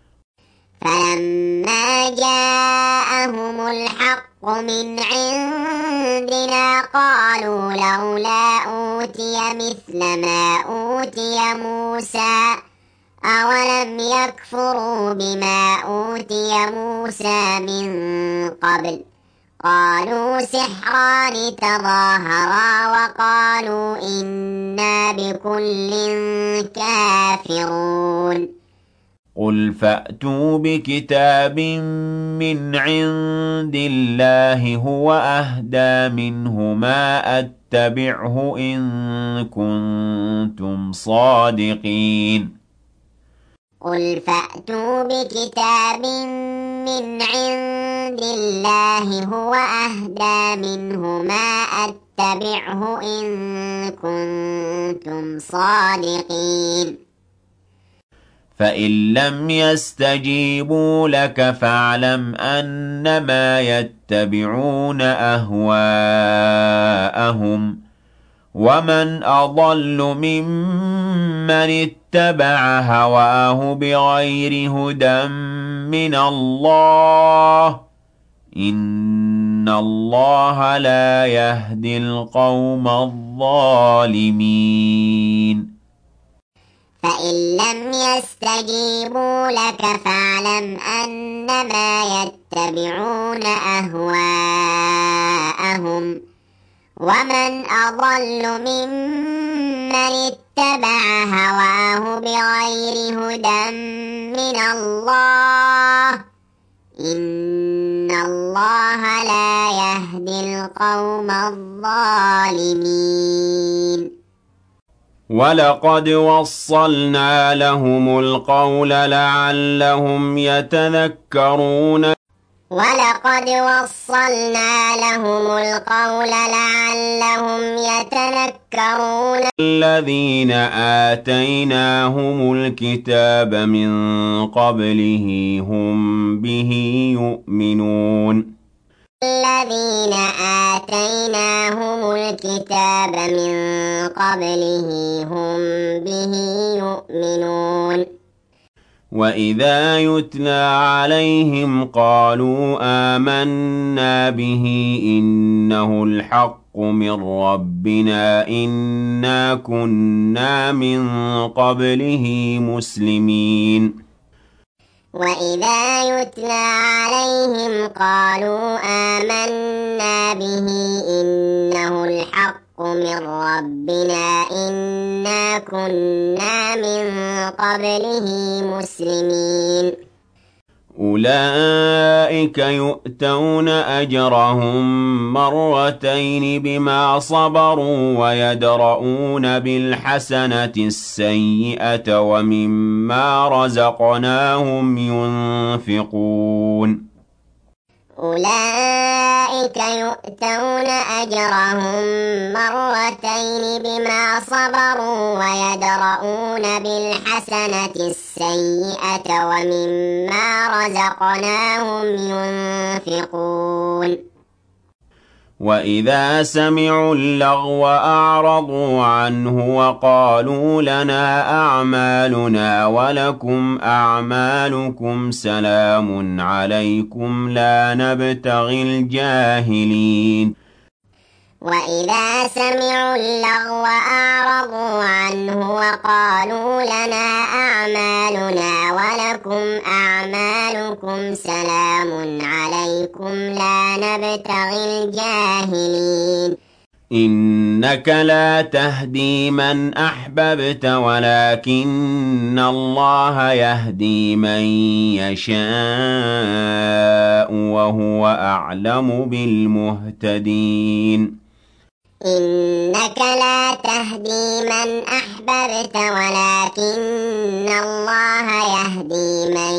B: فَلَمَّا جَاءَهُمُ الْحَقُّ مِنْ عِندِنَا قَالُوا لَوْلَا أُوتِيَ مِثْلَ مَا أُوتِيَ مُوسَى أَوَلَمْ يَكْفُرُوا بِمَا أُوتِيَ مُوسَى مِن قَبْلُ قَالُوا سِحْرَانِ تَظَاهَرَا وَقَالُوا إِنَّا بِكُلٍّ كَافِرُونَ
A: قُلْ فَأْتُوا بِكِتَابٍ مِّنْ عِندِ اللَّهِ هُوَ أَهْدَىٰ مِنْهُمَا أَتَّبِعْهُ إِن كُنتُمْ صَادِقِينَ
B: قُلْ فَأْتُوا بِكِتَابٍ مِّنْ عِندِ اللَّهِ هُوَ أَهْدَىٰ مِنْهُمَا أَتَّبِعْهُ إِن كُنتُمْ صَادِقِينَ
A: فَإِن لَّمْ يَسْتَجِيبُوا لَكَ فَاعْلَمْ أَنَّمَا يَتَّبِعُونَ أَهْوَاءَهُمْ ۚ وَمَنْ أَضَلُّ مِمَّنِ اتَّبَعَ هَوَاهُ بِغَيْرِ هُدًى مِّنَ اللَّهِ ۚ إِنَّ اللَّهَ لَا يَهْدِي الْقَوْمَ الظَّالِمِينَ
B: فَإِن لَّمْ يَسْتَجِيبُوا لَكَ فَاعْلَمْ أَنَّمَا يَتَّبِعُونَ أَهْوَاءَهُمْ ۚ وَمَنْ أَضَلُّ مِمَّنِ اتَّبَعَ هَوَاهُ بِغَيْرِ هُدًى مِّنَ اللَّهِ ۚ إِنَّ اللَّهَ لَا يَهْدِي الْقَوْمَ الظَّالِمِينَ
A: وَلَقَدْ وَصَّلْنَا لَهُمُ الْقَوْلَ لَعَلَّهُمْ يَتَذَكَّرُونَ
B: وَلَقَدْ وَصَّلْنَا لَهُمُ الْقَوْلَ لَعَلَّهُمْ يَتَذَكَّرُونَ
A: الَّذِينَ آتَيْنَاهُمُ الْكِتَابَ مِن قَبْلِهِ هُم بِهِ يُؤْمِنُونَ
B: الَّذِينَ آتَيْنَاهُمُ الْكِتَابَ مِن قَبْلِهِ هُم بِهِ يُؤْمِنُونَ
A: وَإِذَا يُتْلَىٰ عَلَيْهِمْ قَالُوا آمَنَّا بِهِ إِنَّهُ الْحَقُّ مِن رَّبِّنَا إِنَّا كُنَّا مِن قَبْلِهِ مُسْلِمِينَ
B: وَإِذَا يُتْلَىٰ عَلَيْهِمْ قَالُوا آمَنَّا بِهِ إِنَّهُ الْحَقُّ مِن رَّبِّنَا إِنَّا كُنَّا مِن قَبْلِهِ مُسْلِمِينَ
A: أُولَٰئِكَ يُؤْتَوْنَ أَجْرَهُم مَّرَّتَيْنِ بِمَا صَبَرُوا وَيَدْرَءُونَ بِالْحَسَنَةِ السَّيِّئَةَ وَمِمَّا رَزَقْنَاهُمْ يُنفِقُونَ
B: أُولَٰئِكَ يُؤْتَوْنَ أَجْرَهُم مَّرَّتَيْنِ بِمَا صَبَرُوا وَيَدْرَءُونَ بِالْحَسَنَةِ السَّيِّئَةَ وَمِمَّا رَزَقْنَاهُمْ يُنفِقُونَ
A: وَإِذَا سَمِعُوا اللَّغْوَ أَعْرَضُوا عَنْهُ وَقَالُوا لَنَا أَعْمَالُنَا وَلَكُمْ أَعْمَالُكُمْ سَلَامٌ عَلَيْكُمْ لَا نَبْتَغِي الْجَاهِلِينَ
B: وَإِذَا سَمِعُوا اللَّغْوَ أَعْرَضُوا عَنْهُ وَقَالُوا لَنَا أَعْمَالُنَا وَلَكُمْ أَعْمَالُكُمْ سَلَامٌ عَلَيْكُمْ لَا نَبْتَغِي الْجَاهِلِينَ
A: إِنَّكَ لَا تَهْدِي مَنْ أَحْبَبْتَ وَلَٰكِنَّ اللَّهَ يَهْدِي مَن يَشَاءُ وَهُوَ أَعْلَمُ بِالْمُهْتَدِينَ
B: إِنَّكَ لَا تَهْدِي مَنْ أَحْبَبْتَ وَلَٰكِنَّ اللَّهَ يَهْدِي مَن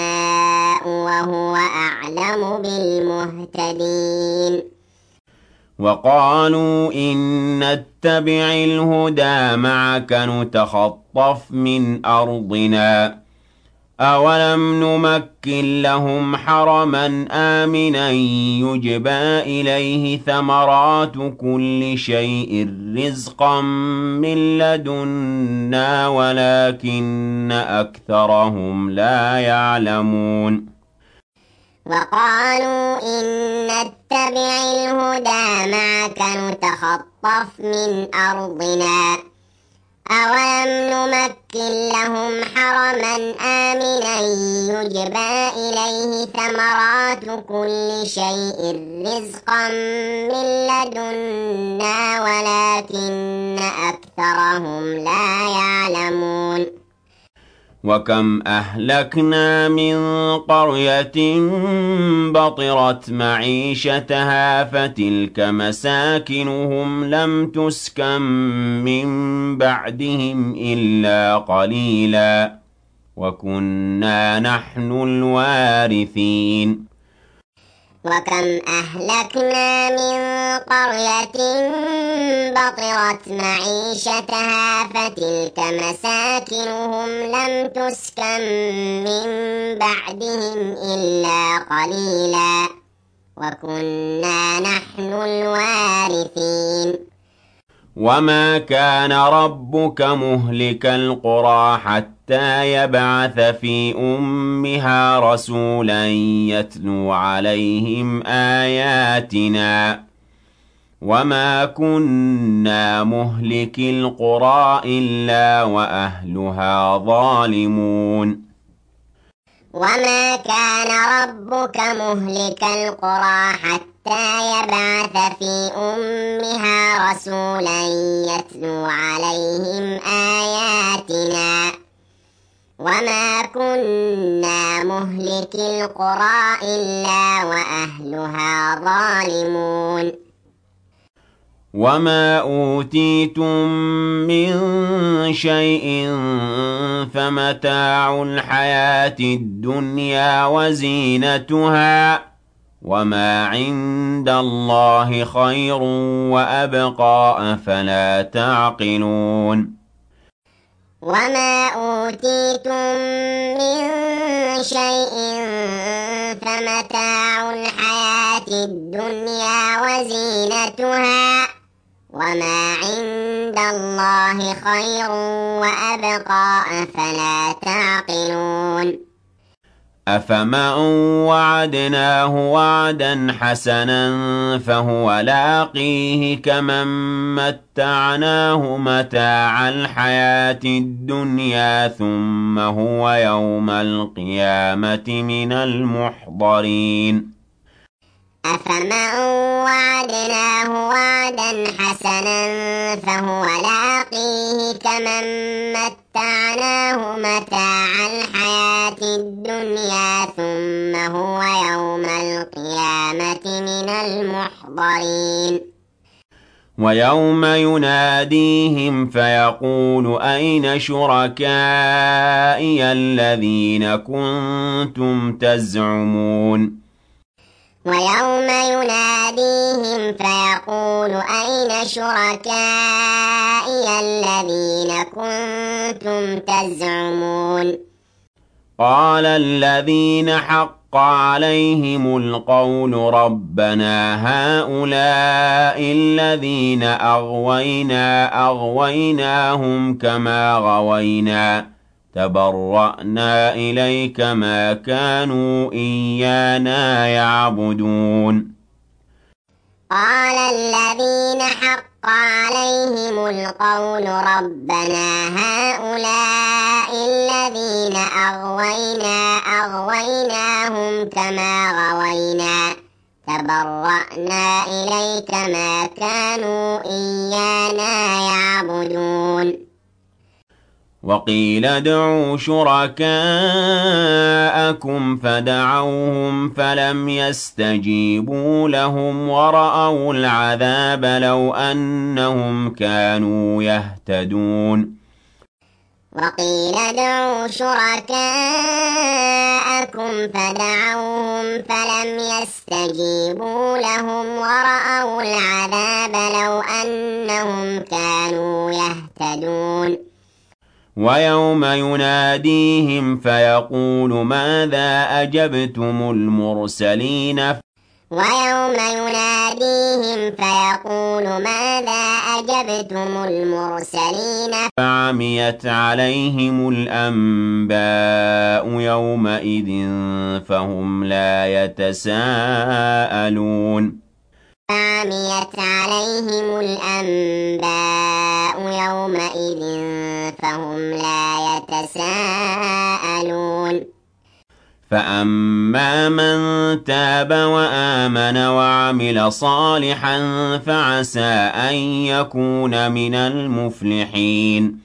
B: يَشَاءُ وَهُوَ أَعْلَمُ بِالْمُهْتَدِينَ
A: وقالوا إن نتبع الهدى معك نتخطف من أرضنا أولم نمكن لهم حرما آمنا يجبى إليه ثمرات كل شيء رزقا من لدنا ولكن أكثرهم لا يعلمون
B: وقالوا إن نتبع الهدى معك نتخطف من أرضنا أولم نمكن لهم حرما آمنا يجبى إليه ثمرات كل شيء رزقا من لدنا ولكن أكثرهم لا يعلمون
A: وكم أهلكنا من قرية بطرت معيشتها فتلك مساكنهم لم تسكن من بعدهم إلا قليلا وكنا نحن الوارثين
B: وكم أهلكنا من قرية بطرت معيشتها فتلك مساكنهم لم تسكن من بعدهم إلا قليلا وكنا نحن الوارثين
A: وما كان ربك مهلك القرى حتى يبعث في أمها رسولا يتلو عليهم آياتنا وما كنا مهلك القرى إلا وأهلها ظالمون
B: وما كان ربك مهلك القرى حتى يبعث في أمها رسولا يتلو عليهم آياتنا وما كنا مهلك القرى إلا وأهلها ظالمون
A: وما أوتيتم من شيء فمتاع الحياة الدنيا وزينتها وما عند الله خير وأبقى أفلا تعقلون
B: وما أوتيتم من شيء فمتاع الحياة الدنيا وزينتها وما عند الله خير وأبقى أفلا تعقلون
A: أفمن وعدناه وعدا حسنا فهو لاقيه كمن متعناه متاع الحياة الدنيا ثم هو يوم القيامة من المحضرين
B: أفمن وعدناه وعدا حسنا فهو لاقيه كمن متعناه متاع الحياة الدنيا ثم هو يوم القيامة من المحضرين
A: ويوم يناديهم فيقول أين شركائي الذين كنتم تزعمون
B: ويوم يناديهم فيقول أين شركائي الذين كنتم تزعمون
A: قال الذين حق عليهم القول ربنا هؤلاء الذين أغوينا أغويناهم كما غوينا تبرأنا إليك ما كانوا إيانا يعبدون
B: قال الذين حق عليهم القول ربنا هؤلاء الذين أغوينا أغويناهم كما غوينا تبرأنا إليك ما كانوا إيانا يعبدون
A: وقيل ادعوا شركاءكم فدعوهم فلم يستجيبوا لهم ورأوا العذاب لو أنهم كانوا يهتدون
B: وقيل ادعوا شركاءكم فدعوهم فلم يستجيبوا لهم ورأوا العذاب لو أنهم كانوا يهتدون
A: ويوم يناديهم فيقول ماذا أجبتم المرسلين
B: ويوم يناديهم فيقول ماذا أجبتم المرسلين
A: فعميت عليهم الأنباء يومئذ فهم لا يتساءلون
B: فعميت عليهم الأنباء يومئذ فهم لا يتساءلون
A: فأما من تاب وآمن وعمل صالحا فعسى أن يكون من المفلحين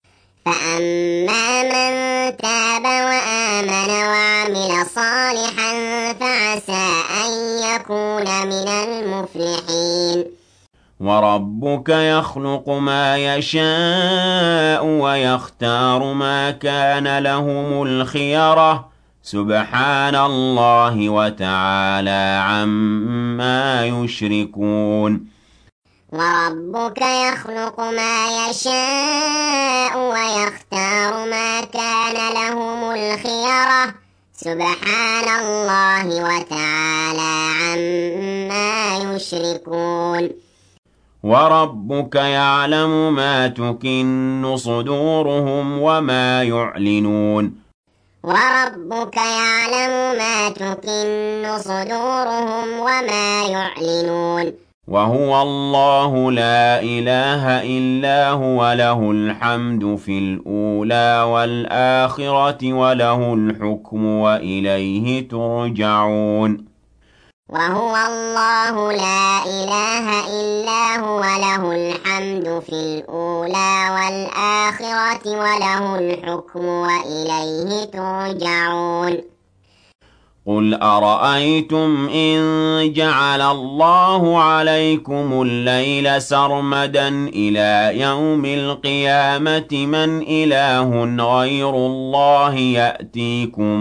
B: فأما من تاب وآمن وعمل صالحا فعسى أن يكون من المفلحين
A: وربك يخلق ما يشاء ويختار ما كان لهم الخيرة سبحان الله وتعالى عما يشركون
B: وربك يخلق ما يشاء ويختار ما كان لهم الخيرة سبحان الله وتعالى عما يشركون
A: وربك يعلم ما تكن صدورهم وما يعلنون
B: وربك يعلم ما تكن صدورهم وما يعلنون
A: وهو الله لا إله إلا هو له الحمد في الأولى والآخرة وله الحكم وإليه ترجعون
B: وهو الله لا إله إلا هو له الحمد في الأولى والآخرة وله الحكم وإليه ترجعون
A: قل أرأيتم إن جعل الله عليكم الليل سرمدا إلى يوم القيامة من إله غير الله يأتيكم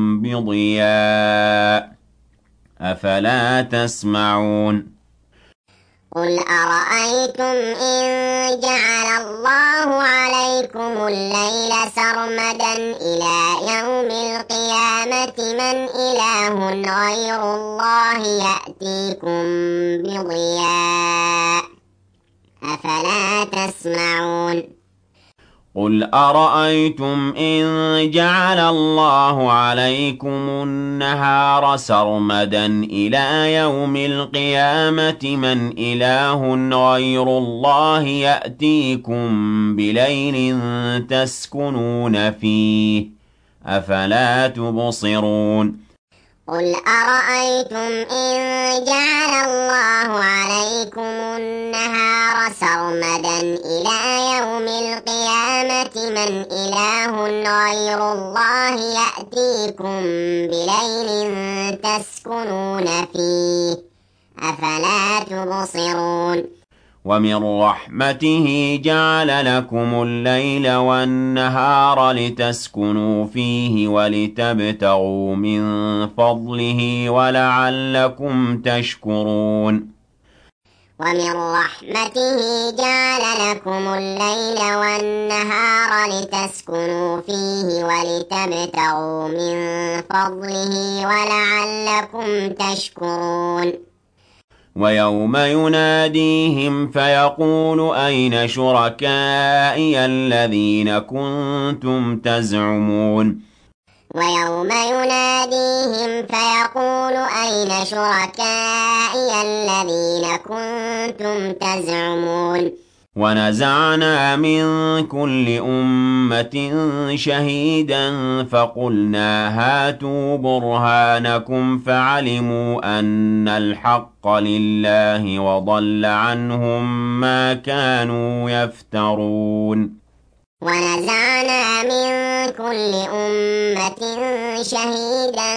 A: بضياء أفلا تسمعون
B: قل أرأيتم إن جعل الله عليكم الليل سرمدا إلى يوم القيامة من إله غير الله يأتيكم بضياء أفلا تسمعون
A: قل أرأيتم إن جعل الله عليكم النهار سرمدا إلى يوم القيامة من إله غير الله يأتيكم بليل تسكنون فيه أفلا تبصرون
B: قل أرأيتم إن جعل الله عليكم النهار سرمدا إلى يوم القيامة من إله غير الله يأتيكم بليل تسكنون فيه أفلا تبصرون
A: ومن رحمته جعل لكم الليل والنهار لتسكنوا فيه ولتبتغوا من فضله ولعلكم تشكرون
B: ومن رحمته جعل لكم الليل والنهار لتسكنوا فيه ولتبتغوا من فضله ولعلكم تشكرون
A: ويوم يناديهم فيقول أين شركائي الذين كنتم تزعمون
B: ويوم يناديهم فيقول أين شركائي الذين كنتم تزعمون
A: ونزعنا من كل أمة شهيدا فقلنا هاتوا برهانكم فعلموا أن الحق لله وضل عنهم ما كانوا يفترون
B: ونزعنا من كل أمة شهيدا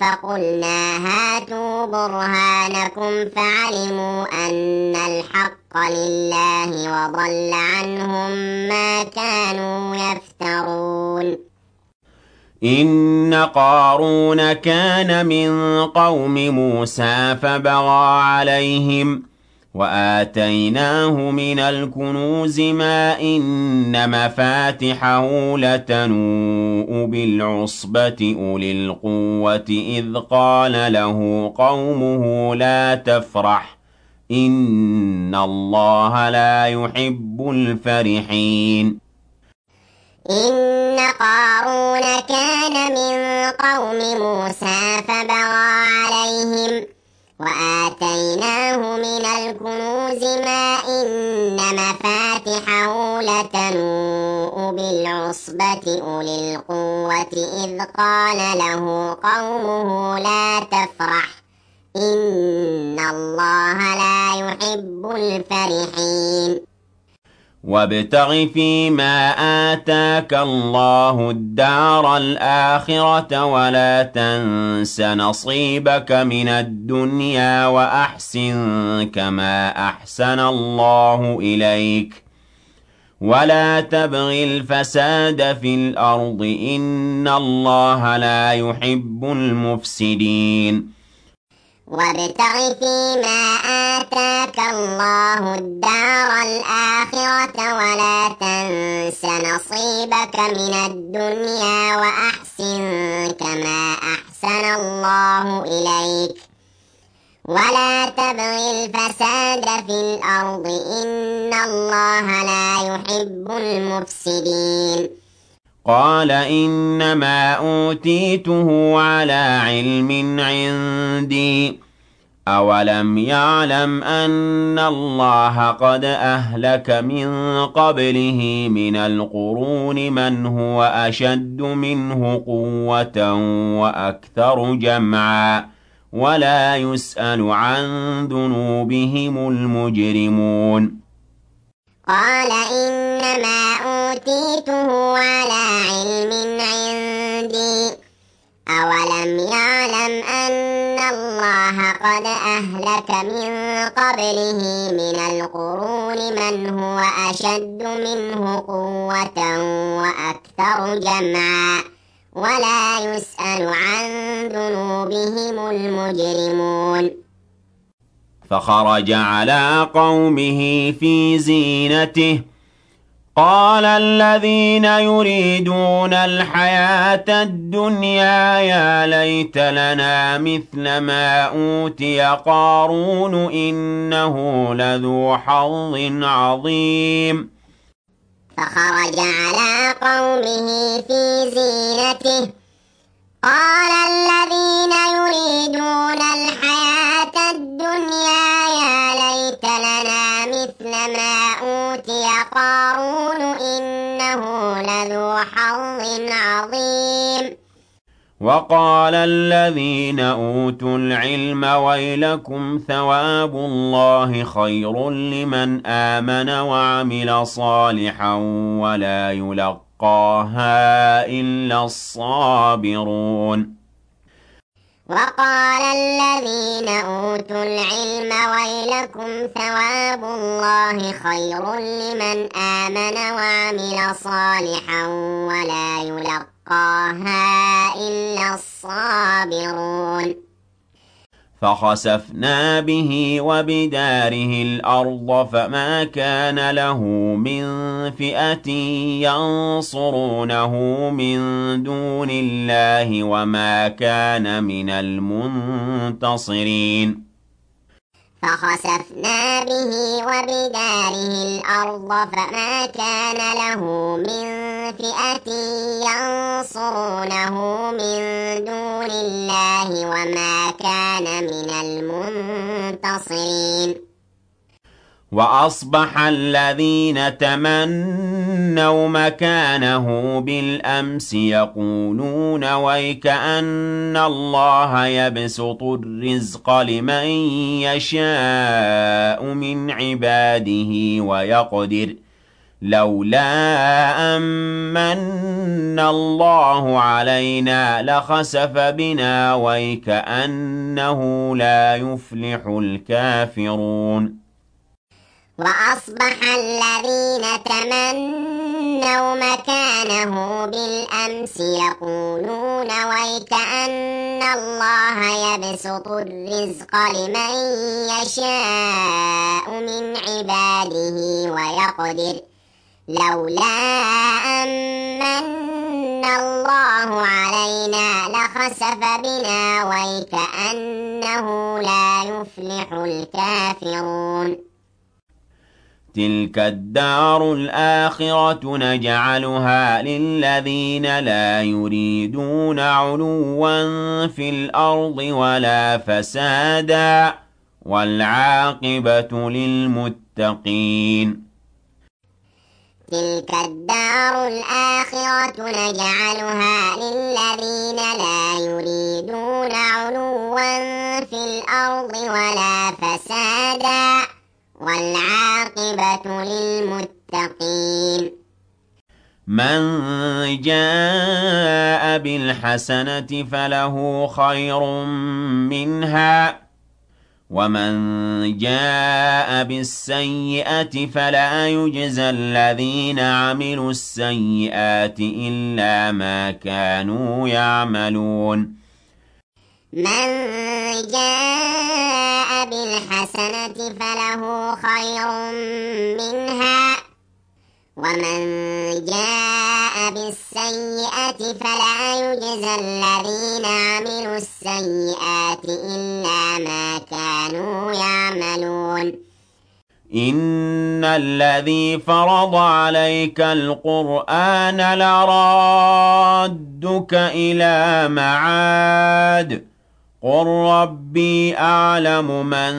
B: فقلنا هاتوا برهانكم فعلموا أن الحق لله وضل عنهم ما كانوا يفترون
A: إن قارون كان من قوم موسى فبغى عليهم وآتيناه من الكنوز ما إن مفاتحه لتنوء بالعصبة أولي القوة إذ قال له قومه لا تفرح إن الله لا يحب الفرحين
B: إن قارون كان من قوم موسى فبغى عليهم وآتيناه من الكنوز ما إن مفاتحه لتنوء بالعصبة أولي القوة إذ قال له قومه لا تفرح إن الله لا يحب الفرحين
A: وابتغ فيما آتاك الله الدار الآخرة ولا تنس نصيبك من الدنيا وأحسن كما أحسن الله إليك ولا تبغ الفساد في الأرض إن الله لا يحب المفسدين
B: وابتغ فيما آتاك الله الدار الآخرة ولا تنس نصيبك من الدنيا وأحسن كما أحسن الله إليك ولا تبغ الفساد في الأرض إن الله لا يحب المفسدين
A: قال إنما أوتيته على علم عندي أولم يعلم أن الله قد أهلك من قبله من القرون من هو أشد منه قوة وأكثر جمعا ولا يسأل عن ذنوبهم المجرمون
B: قال إنما أوتيته على علم عندي أولم يعلم أن الله قد أهلك من قبله من القرون من هو أشد منه قوة وأكثر جمعا ولا يسأل عن ذنوبهم المجرمون
A: فخرج على قومه في زينته قال الذين يريدون الحياة الدنيا يا ليت لنا مثل ما أوتي قارون إنه لذو حظ عظيم
B: فخرج على قومه في زينته قال الذين يريدون الحياة الدنيا يا ليت لنا مثل ما أوتي قارون إنه لذو حظ عظيم
A: وقال الذين أوتوا العلم ويلكم ثواب الله خير لمن آمن وعمل صالحا ولا يلقاها إلا الصابرون
B: وقال الذين أوتوا العلم ويلكم ثواب الله خير لمن آمن وعمل صالحا ولا يلقاها إلا الصابرون
A: فخسفنا به وبداره الأرض فما كان له من فئة ينصرونه من دون الله وما كان من المنتصرين
B: فخسفنا به وبداره الأرض فما كان له من فئة ينصرونه من دون الله وما كان من المنتصرين
A: وأصبح الذين تمنوا مكانه بالأمس يقولون ويكأن الله يبسط الرزق لمن يشاء من عباده ويقدر لولا أمن الله علينا لخسف بنا ويكأنه لا يفلح الكافرون
B: وأصبح الذين تمنوا مكانه بالأمس يقولون ويكأن الله يبسط الرزق لمن يشاء من عباده ويقدر لولا أمن الله علينا لخسف بنا ويكأنه لا يفلح الكافرون
A: تلك الدار الآخرة نجعلها للذين لا يريدون علوا في الأرض ولا فسادا والعاقبة للمتقين
B: تلك الدار الآخرة نجعلها للذين لا يريدون علوا في الأرض ولا فسادا والعاقبة للمتقين
A: من جاء بالحسنة فله خير منها ومن جاء بالسيئة فلا يجزى الذين عملوا السيئات إلا ما كانوا يعملون
B: من جاء بالحسنة فله خير منها ومن جاء بالسيئة فلا يجزى الذين عملوا السيئات إلا ما كانوا يعملون
A: إن الذي فرض عليك القرآن لرادك إلى معاد قل ربي أعلم من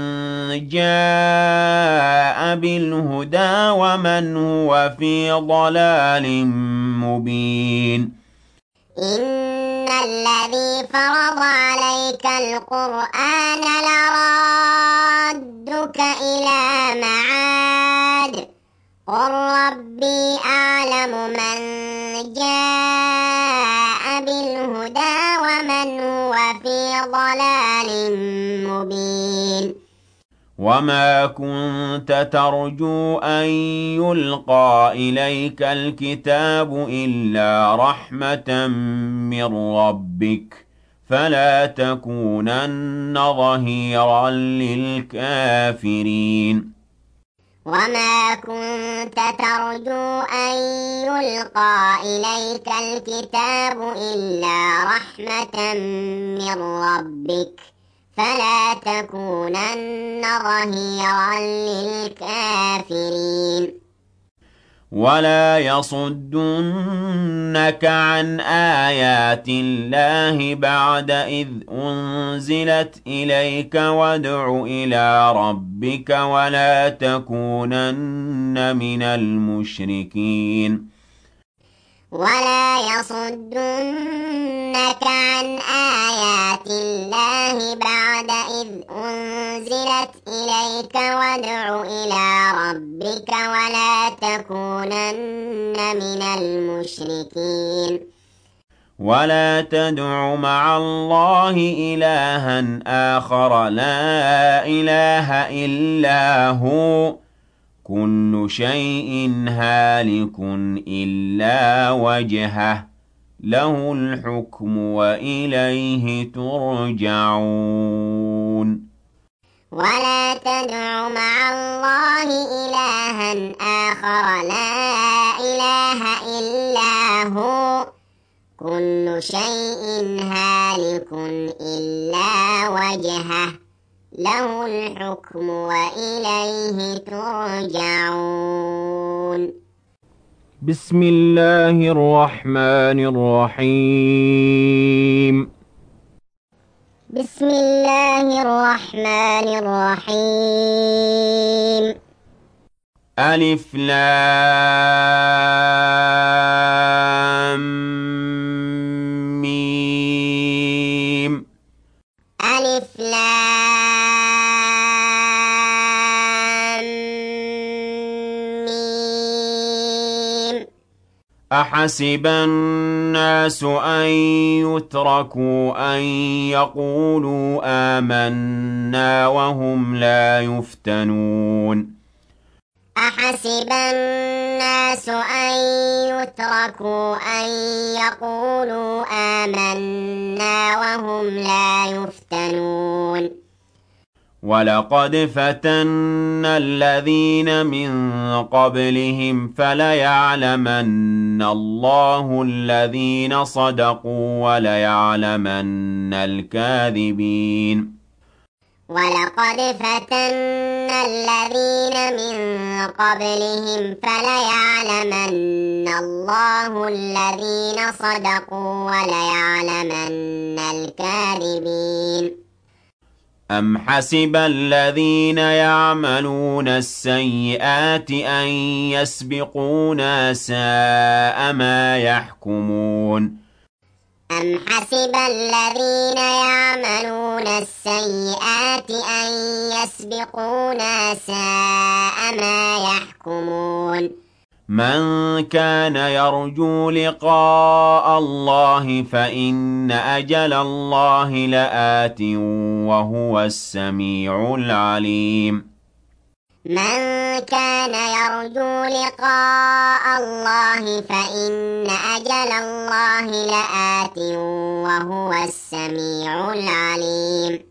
A: جاء بالهدى ومن هو في ضلال مبين
B: إن الذي فرض عليك القرآن لرادك إلى معاد قل ربي أعلم من جاء بالهدى ومن هو في ضلال مبين
A: وما كنت ترجو أن يلقى إليك الكتاب إلا رحمة من ربك فلا تكونن ظهيرا للكافرين
B: وما كنت ترجو أن يلقى إليك الكتاب إلا رحمة من ربك فلا تكونن ظهيرا للكافرين
A: ولا يصدنك عن آيات الله بعد إذ أنزلت إليك وادع إلى ربك ولا تكونن من المشركين
B: ولا يصدنك عن آيات الله بعد إذ أنزلت إليك وادع إلى ربك ولا تكونن من المشركين
A: ولا تدع مع الله إلها آخر لا إله إلا هو كل شيء هالك إلا وجهه له الحكم وإليه ترجعون
B: ولا تدع مع الله إلها آخر لا إله إلا هو كل شيء هالك إلا وجهه له الحكم وإليه ترجعون
A: بسم الله الرحمن الرحيم
B: بسم الله الرحمن الرحيم
A: ألف لام ميم
B: ألف لام ميم
A: أحسب الناس أن يتركوا أن يقولوا آمنا وهم لا يفتنون
B: أحسب الناس أن يتركوا أن يقولوا آمنا وهم لا يفتنون
A: ولقد فتنا الذين من قبلهم فليعلمن الله الذين صدقوا وليعلمن الكاذبين
B: ولقد فتنا الذين من قبلهم فليعلمن الله الذين صدقوا وليعلمن الكاذبين
A: أم حسب الذين يعملون السيئات أن يسبقونا ساء ما يحكمون
B: أم حسب الذين يعملون السيئات أن يسبقونا ساء ما يحكمون
A: من كان يرجو لقاء الله فإن أجل الله لآت وهو السميع العليم
B: من كان يرجو لقاء الله فإن أجل الله لآت وهو السميع العليم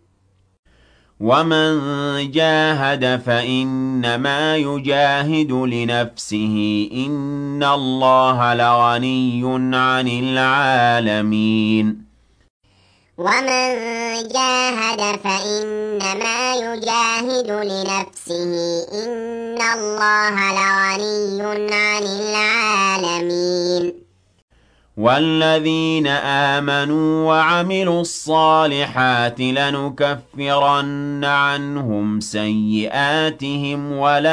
A: ومن جاهد فإنما يجاهد لنفسه إن الله لغني عن العالمين
B: ومن جاهد فإنما يجاهد لنفسه إن الله لغني عن العالمين
A: والذين آمنوا وعملوا الصالحات لنكفرن عنهم سيئاتهم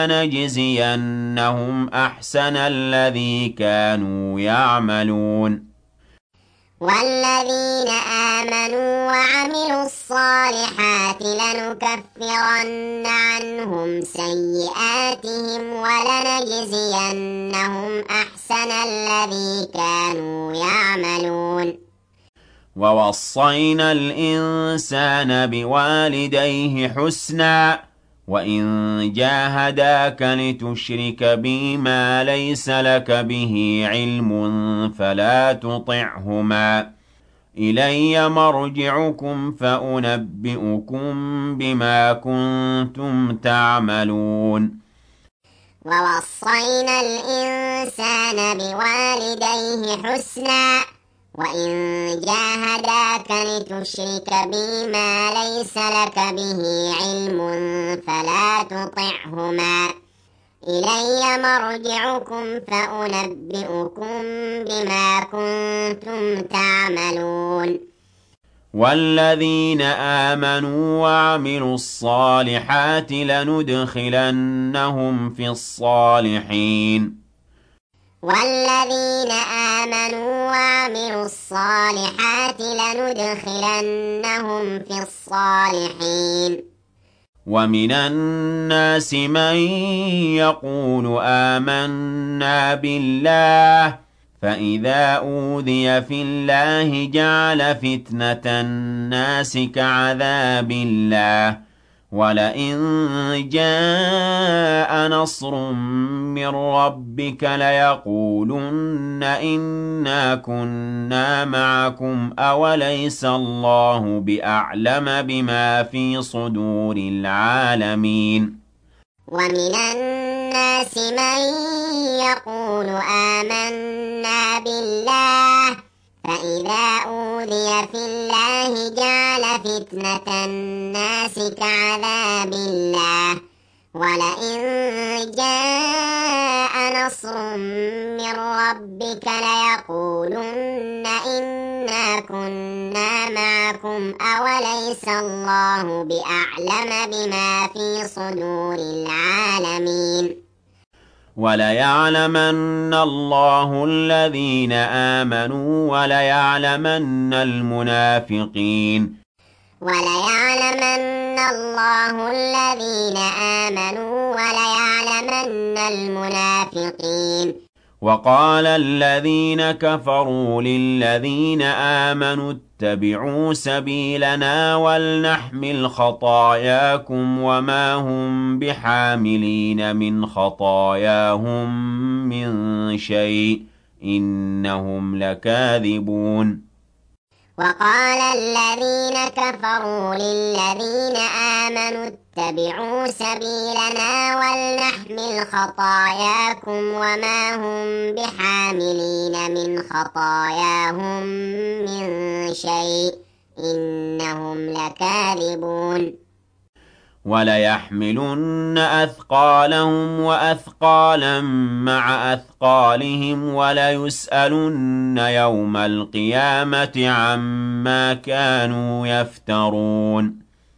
A: ولنجزينهم أحسن الذي كانوا يعملون
B: والذين آمنوا وعملوا الصالحات لنكفرن عنهم سيئاتهم ولنجزينهم أحسن الذي كانوا يعملون
A: ووصينا الإنسان بوالديه حسنا وإن جاهداك لتشرك بي ما ليس لك به علم فلا تطعهما إلي مرجعكم فأنبئكم بما كنتم تعملون
B: ووصينا الإنسان بوالديه حسنا وإن جاهداك لتشرك بي ما ليس لك به علم فلا تطعهما إلي مرجعكم فأنبئكم بما كنتم تعملون
A: والذين آمنوا وعملوا الصالحات لندخلنهم في الصالحين
B: والذين آمنوا وعملوا الصالحات لندخلنهم في الصالحين
A: ومن الناس من يقول آمنا بالله فإذا أوذي في الله جعل فتنة الناس كعذاب الله ولئن جاء نصر من ربك ليقولن إنا كنا معكم أوليس الله بأعلم بما في صدور العالمين
B: ومن الناس من يقول آمنا بالله فإذا أوذي في الله جعل فتنة الناس كعذاب الله ولئن جاء نصر من ربك ليقولن إنا كنا معكم أوليس الله بأعلم بما في صدور العالمين
A: وليعلمن الله الذين آمنوا وليعلمن المنافقين
B: وليعلمن الله الذين آمنوا وليعلمن المنافقين
A: وقال الذين كفروا للذين آمنوا اتبعوا سبيلنا ولنحمل خطاياكم وما هم بحاملين من خطاياهم من شيء إنهم لكاذبون
B: وقال الذين كفروا للذين آمنوا اتبعوا سبيلنا ولنحمل خطاياكم وما هم بحاملين من خطاياهم من شيء إنهم لكاذبون
A: وليحملن أثقالهم وأثقالا مع أثقالهم وليسألن يوم القيامة عما كانوا يفترون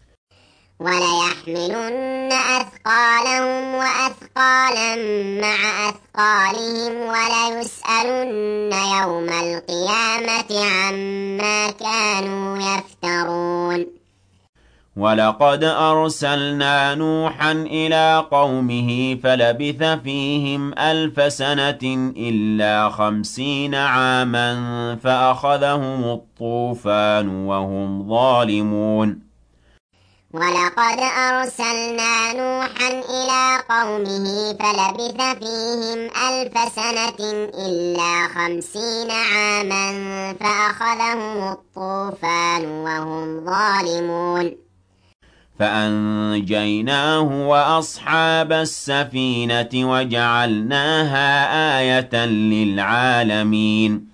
B: وليحملن أثقالهم وأثقالا مع أثقالهم وليسألن يوم القيامة عما كانوا يفترون
A: ولقد أرسلنا نوحا إلى قومه فلبث فيهم ألف سنة إلا خمسين عاما فأخذهم الطوفان وهم ظالمون
B: ولقد أرسلنا نوحا إلى قومه فلبث فيهم ألف سنة إلا خمسين عاما فأخذهم الطوفان وهم ظالمون
A: فأنجيناه وأصحاب السفينة وجعلناها آية للعالمين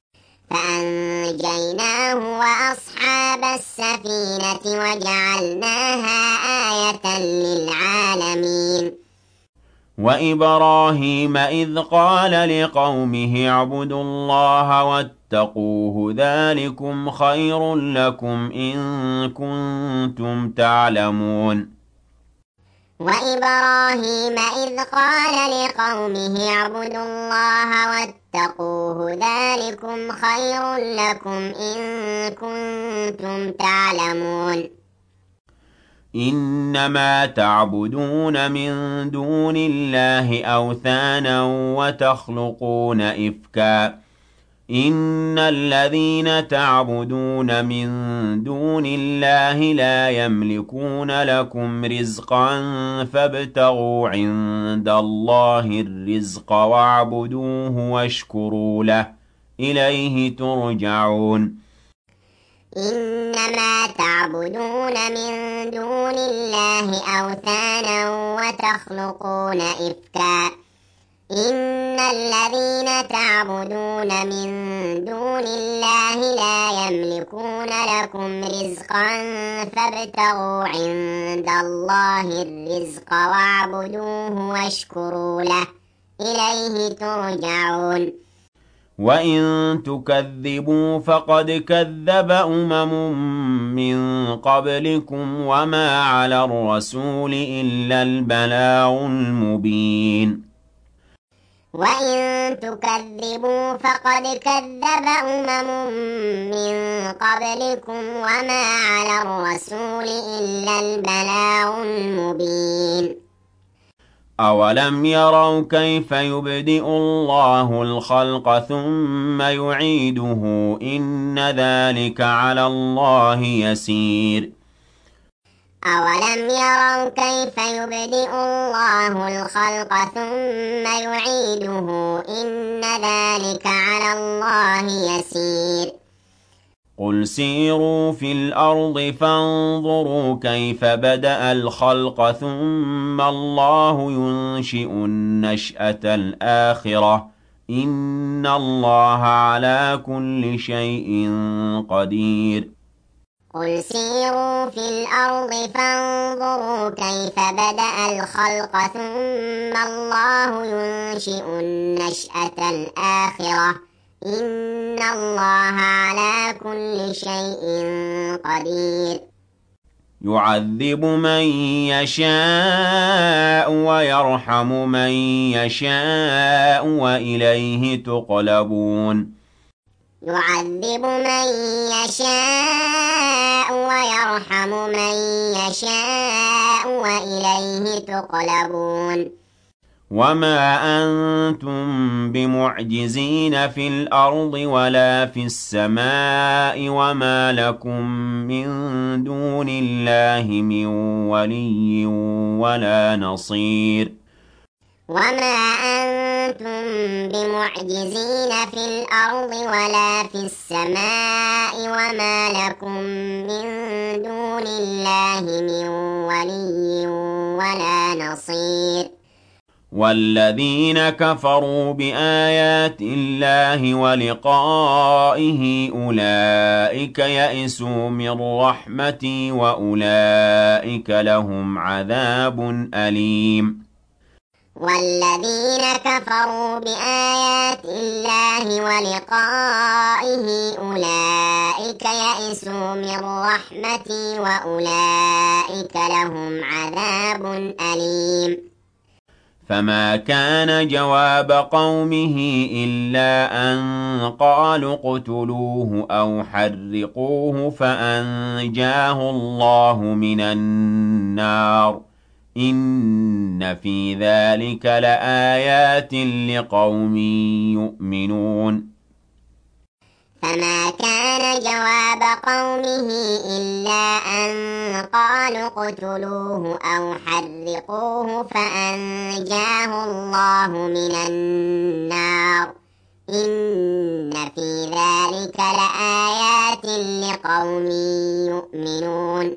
B: فأنجيناه وأصحاب السفينة وجعلناها آية للعالمين
A: وإبراهيم إذ قال لقومه اعبدوا الله واتقوه ذلكم خير لكم إن كنتم تعلمون
B: وإبراهيم إذ قال لقومه اعبدوا الله واتقوه ذلكم خير لكم إن كنتم تعلمون
A: إنما تعبدون من دون الله أوثانا وتخلقون إفكا إن الذين تعبدون من دون الله لا يملكون لكم رزقا فابتغوا عند الله الرزق واعبدوه واشكروا له إليه ترجعون
B: إنما تعبدون من دون الله أوثانا وتخلقون إفكا إن الذين تعبدون من دون الله لا يملكون لكم رزقا فابتغوا عند الله الرزق واعبدوه واشكروا له إليه ترجعون
A: وإن تكذبوا فقد كذب أمم من قبلكم وما على الرسول إلا البلاغ المبين
B: وإن تكذبوا فقد كذب أمم من قبلكم وما على الرسول إلا البلاغ المبين
A: أولم يروا كيف يبدئ الله الخلق ثم يعيده إن ذلك على الله يسير
B: أولم يروا كيف يبدئ الله الخلق ثم يعيده إن ذلك على الله يسير
A: قل سيروا في الأرض فانظروا كيف بدأ الخلق ثم الله ينشئ النشأة الآخرة إن الله على كل شيء قدير
B: قل سيروا في الأرض فانظروا كيف بدأ الخلق ثم الله ينشئ النشأة الآخرة إن الله على كل شيء قدير
A: يعذب من يشاء ويرحم من يشاء وإليه تقلبون
B: يعذب من يشاء ويرحم من يشاء وإليه تقلبون
A: وما أنتم بمعجزين في الأرض ولا في السماء وما لكم من دون الله من ولي ولا نصير
B: وما أنتم بمعجزين في الأرض ولا في السماء وما لكم من دون الله من ولي ولا نصير
A: والذين كفروا بآيات الله ولقائه أولئك يئسوا من رحمتي وأولئك لهم عذاب أليم
B: والذين كفروا بآيات الله ولقائه أولئك يئسوا من رحمتي وأولئك لهم عذاب أليم
A: فما كان جواب قومه إلا أن قالوا اقتلوه أو حرقوه فأنجاه الله من النار إن في ذلك لآيات لقوم يؤمنون
B: فما كان جواب قومه إلا أن قالوا اقتلوه أو حرقوه فأنجاه الله من النار إن في ذلك لآيات لقوم يؤمنون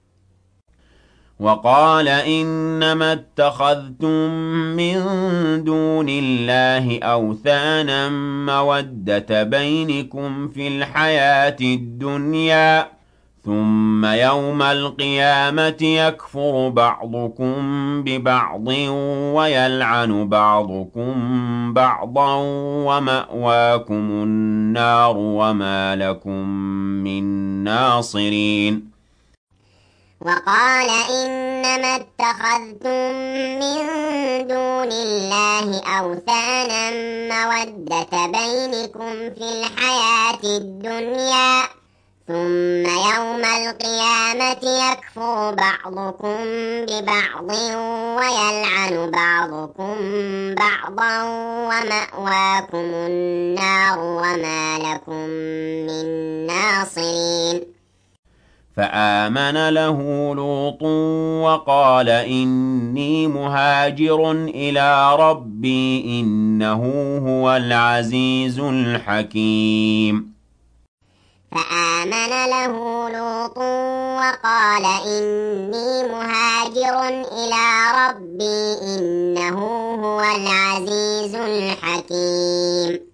A: وقال إنما اتخذتم من دون الله أوثانا مودة بينكم في الحياة الدنيا ثم يوم القيامة يكفر بعضكم ببعض ويلعن بعضكم بعضا ومأواكم النار وما لكم من ناصرين
B: وقال إنما اتخذتم من دون الله أوثانا مودة بينكم في الحياة الدنيا ثم يوم القيامة يكفر بعضكم ببعض ويلعن بعضكم بعضا ومأواكم النار وما لكم من ناصرين
A: فآمن له لوط وقال إني مهاجر إلى ربي إنه هو العزيز الحكيم
B: فآمن له لوط وقال إني مهاجر إلى ربي إنه هو العزيز الحكيم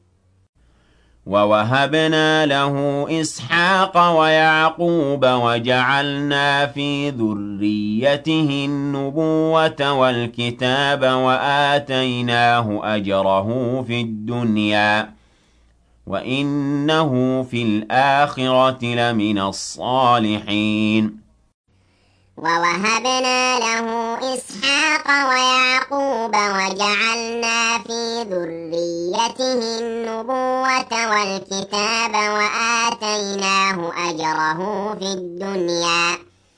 A: ووهبنا له إسحاق ويعقوب وجعلنا في ذريته النبوة والكتاب وآتيناه أجره في الدنيا وإنه في الآخرة لمن الصالحين
B: ووهبنا له إسحاق ويعقوب وجعلنا في ذريته النبوة والكتاب وآتيناه أجره في الدنيا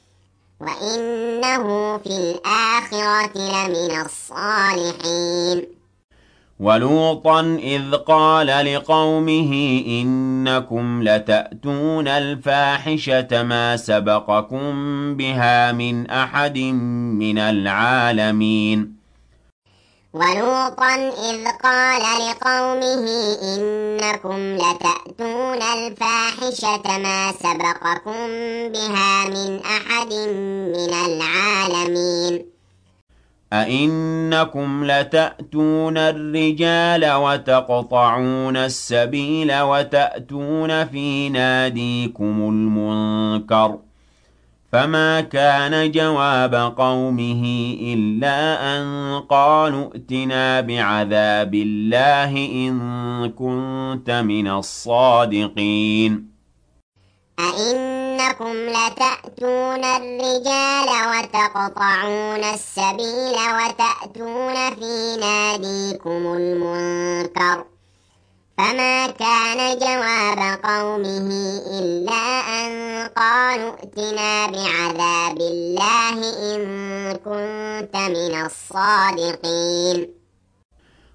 B: وإنه في الآخرة لمن الصالحين
A: ولوطا إذ قال لقومه إنكم لتأتون الفاحشة ما سبقكم بها من أحد من العالمين
B: ولوطا إذ قال لقومه إنكم لتأتون الفاحشة ما سبقكم بها من أحد من العالمين
A: أئنكم لتأتون الرجال وتقطعون السبيل وتأتون في ناديكم المنكر فما كان جواب قومه إلا أن قالوا ائتنا بعذاب الله إن كنت من الصادقين
B: أئنكم لتأتون الرجال وتقطعون السبيل وتأتون في ناديكم المنكر فما كان جواب قومه إلا أن قالوا ائتنا بعذاب الله إن كنت من الصادقين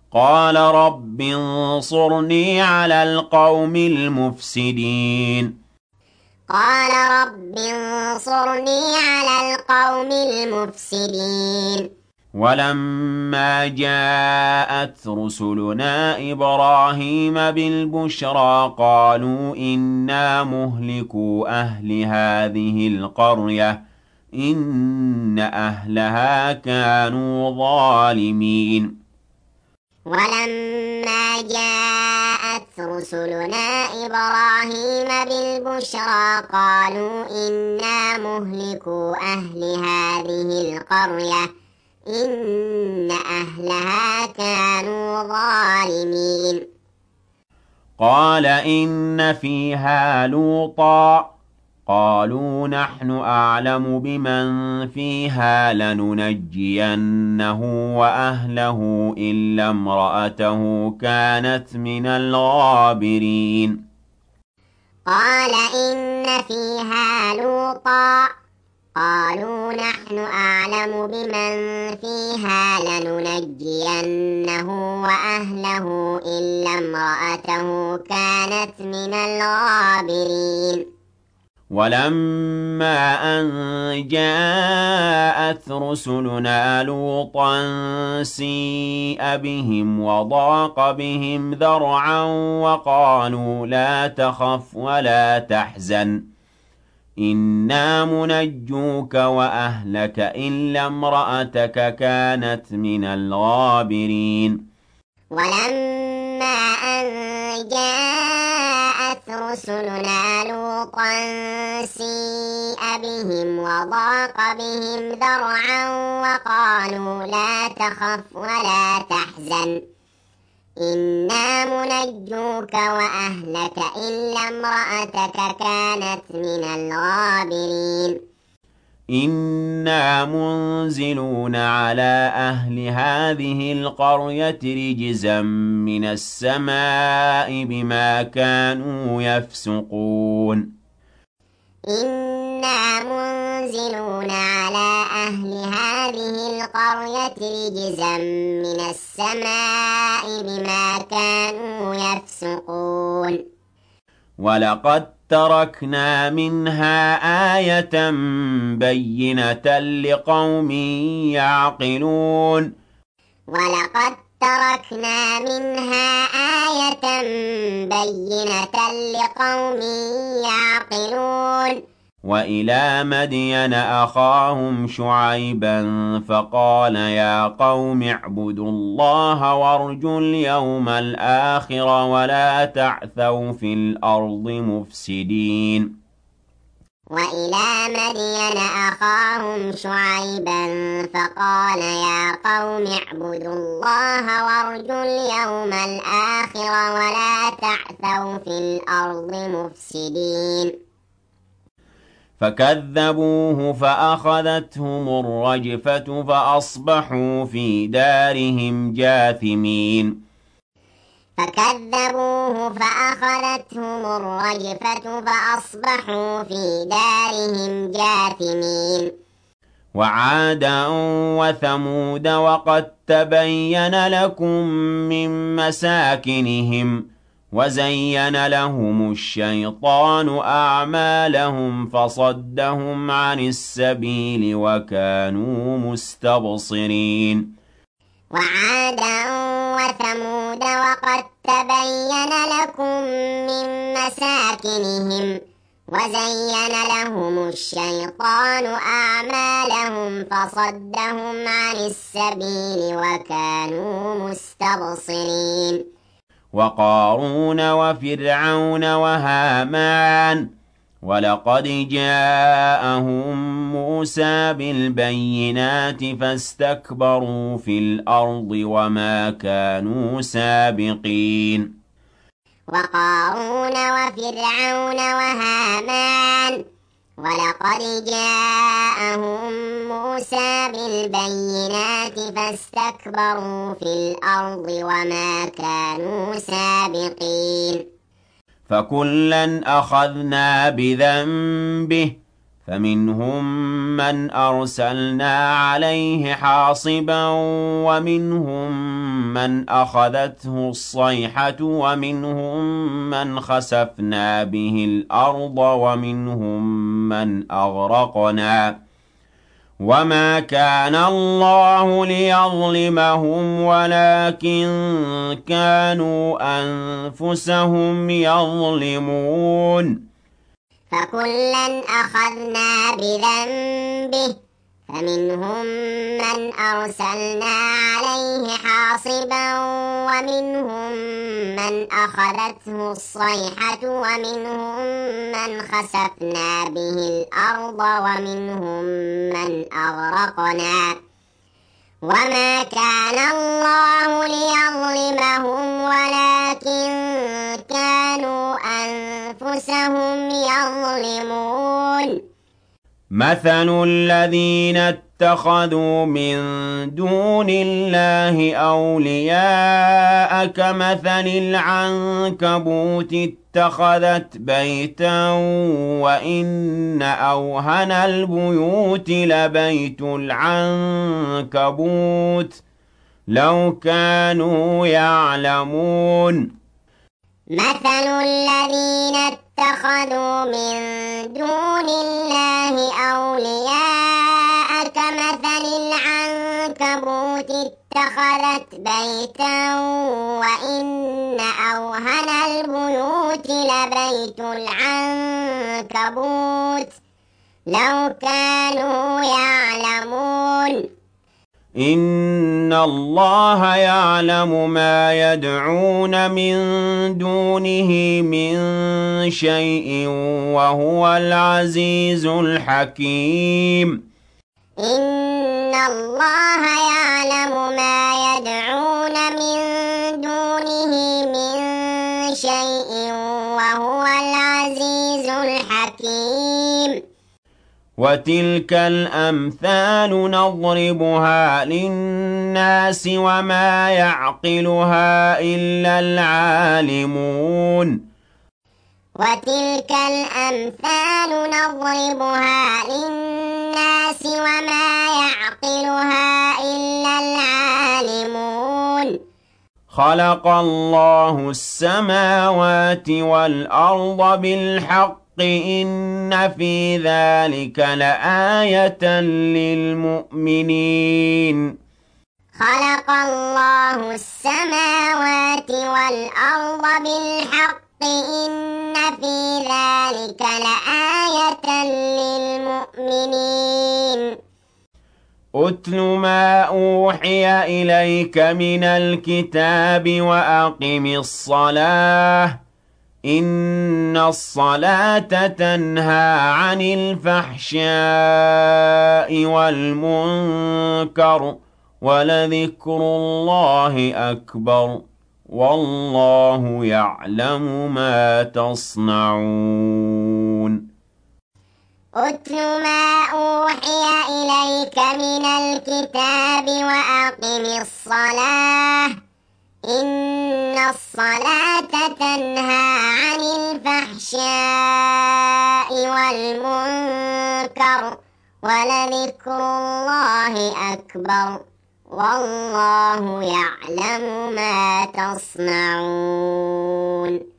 A: قال رب انصرني على القوم المفسدين
B: قال رب انصرني على القوم المفسدين
A: ولما جاءت رسلنا إبراهيم بالبشرى قالوا إنا مهلكو أهل هذه القرية إن أهلها كانوا ظالمين
B: ولما جاءت رسلنا إبراهيم بالبشرى قالوا إنا مهلكو أهل هذه القرية إن أهلها كانوا ظالمين
A: قال إن فيها لوطا قالوا نحن أعلم بمن فيها لننجينه وأهله إلا امرأته كانت من الغابرين
B: قال إن فيها لوطا قالوا نحن أعلم بمن فيها لننجينه وأهله إلا امرأته كانت من الغابرين
A: ولما أن جاءت رسلنا لوطا سيء بهم وضاق بهم ذرعا وقالوا لا تخف ولا تحزن إنا منجوك وأهلك إلا امرأتك كانت من الغابرين
B: ولما أن جاءت رسلنا لوطا سيء بهم وضاق بهم ذرعا وقالوا لا تخف ولا تحزن إنا منجوك وأهلك إلا امرأتك كانت من الغابرين
A: إنا منزلون على أهل هذه القرية رجزا من السماء بما كانوا يفسقون
B: إنا منزلون على أهل هذه القرية رجزا من السماء بما كانوا يفسقون
A: ولقد تركنا منها آية بينة لقوم يعقلون
B: ولقد تركنا منها آية بينة لقوم يعقلون
A: وإلى مدين أخاهم شعيبا فقال يا قوم اعبدوا الله وارجوا اليوم الآخر ولا تعثوا في الأرض مفسدين
B: وإلى مدين أخاهم شعيبا فقال يا قوم اعبدوا الله وارجوا اليوم الآخر ولا تعثوا في الأرض مفسدين
A: فكذبوه فأخذتهم الرجفة فأصبحوا في دارهم جاثمين
B: فكذبوه فأخذتهم الرجفة فأصبحوا في دارهم جاثمين
A: وعادا وثمود وقد تبين لكم من مساكنهم وزين لهم الشيطان أعمالهم فصدهم عن السبيل وكانوا مستبصرين
B: وعادا وثمود وقد تبين لكم من مساكنهم وزين لهم الشيطان أعمالهم فصدهم عن السبيل وكانوا مستبصرين
A: وقارون وفرعون وهامان ولقد جاءهم موسى بالبينات فاستكبروا في الأرض وما كانوا سابقين
B: وقارون وفرعون وهامان ولقد جاءهم موسى بالبينات فاستكبروا في الأرض وما كانوا سابقين
A: فكلا أخذنا بذنبه فمنهم من أرسلنا عليه حاصبا ومنهم من أخذته الصيحة ومنهم من خسفنا به الأرض ومنهم من أغرقنا وما كان الله ليظلمهم ولكن كانوا أنفسهم يظلمون
B: فكلا أخذنا بذنبه فمنهم من أرسلنا عليه حاصبا ومنهم من أخذته الصيحة ومنهم من خسفنا به الأرض ومنهم من أغرقنا وما كان الله ليظلمهم ولكن كانوا أنفسهم يظلمون
A: مثل الذين اتخذوا من دون الله أولياء كمثل العنكبوت اتخذت بيتا وإن أوهن البيوت لبيت العنكبوت لو كانوا يعلمون
B: مثل الذين اتخذوا من دون الله أولياء كمثل العنكبوت اتخذت بيتا وإن أوهن البيوت لبيت العنكبوت لو كانوا يعلمون
A: إن الله يعلم ما يدعون من دونه من شيء وهو العزيز الحكيم
B: إن الله يعلم ما يدعون من دونه من شيء وهو العزيز الحكيم
A: وتلك الأمثال نضربها للناس وما يعقلها إلا العالمون
B: وتلك الأمثال نضربها للناس وما يعقلها إلا العالمون
A: خلق الله السماوات والأرض بالحق إن في ذلك لآية للمؤمنين
B: خلق الله السماوات والأرض بالحق إن في ذلك لآية للمؤمنين
A: أتل ما أوحي إليك من الكتاب وأقم الصلاة إن الصلاة تنهى عن الفحشاء والمنكر ولذكر الله أكبر والله يعلم ما تصنعون
B: أتل ما أوحي إليك من الكتاب وأقم الصلاة إن الصلاة تنهى عن الفحشاء والمنكر ولذكر الله أكبر والله يعلم ما تصنعون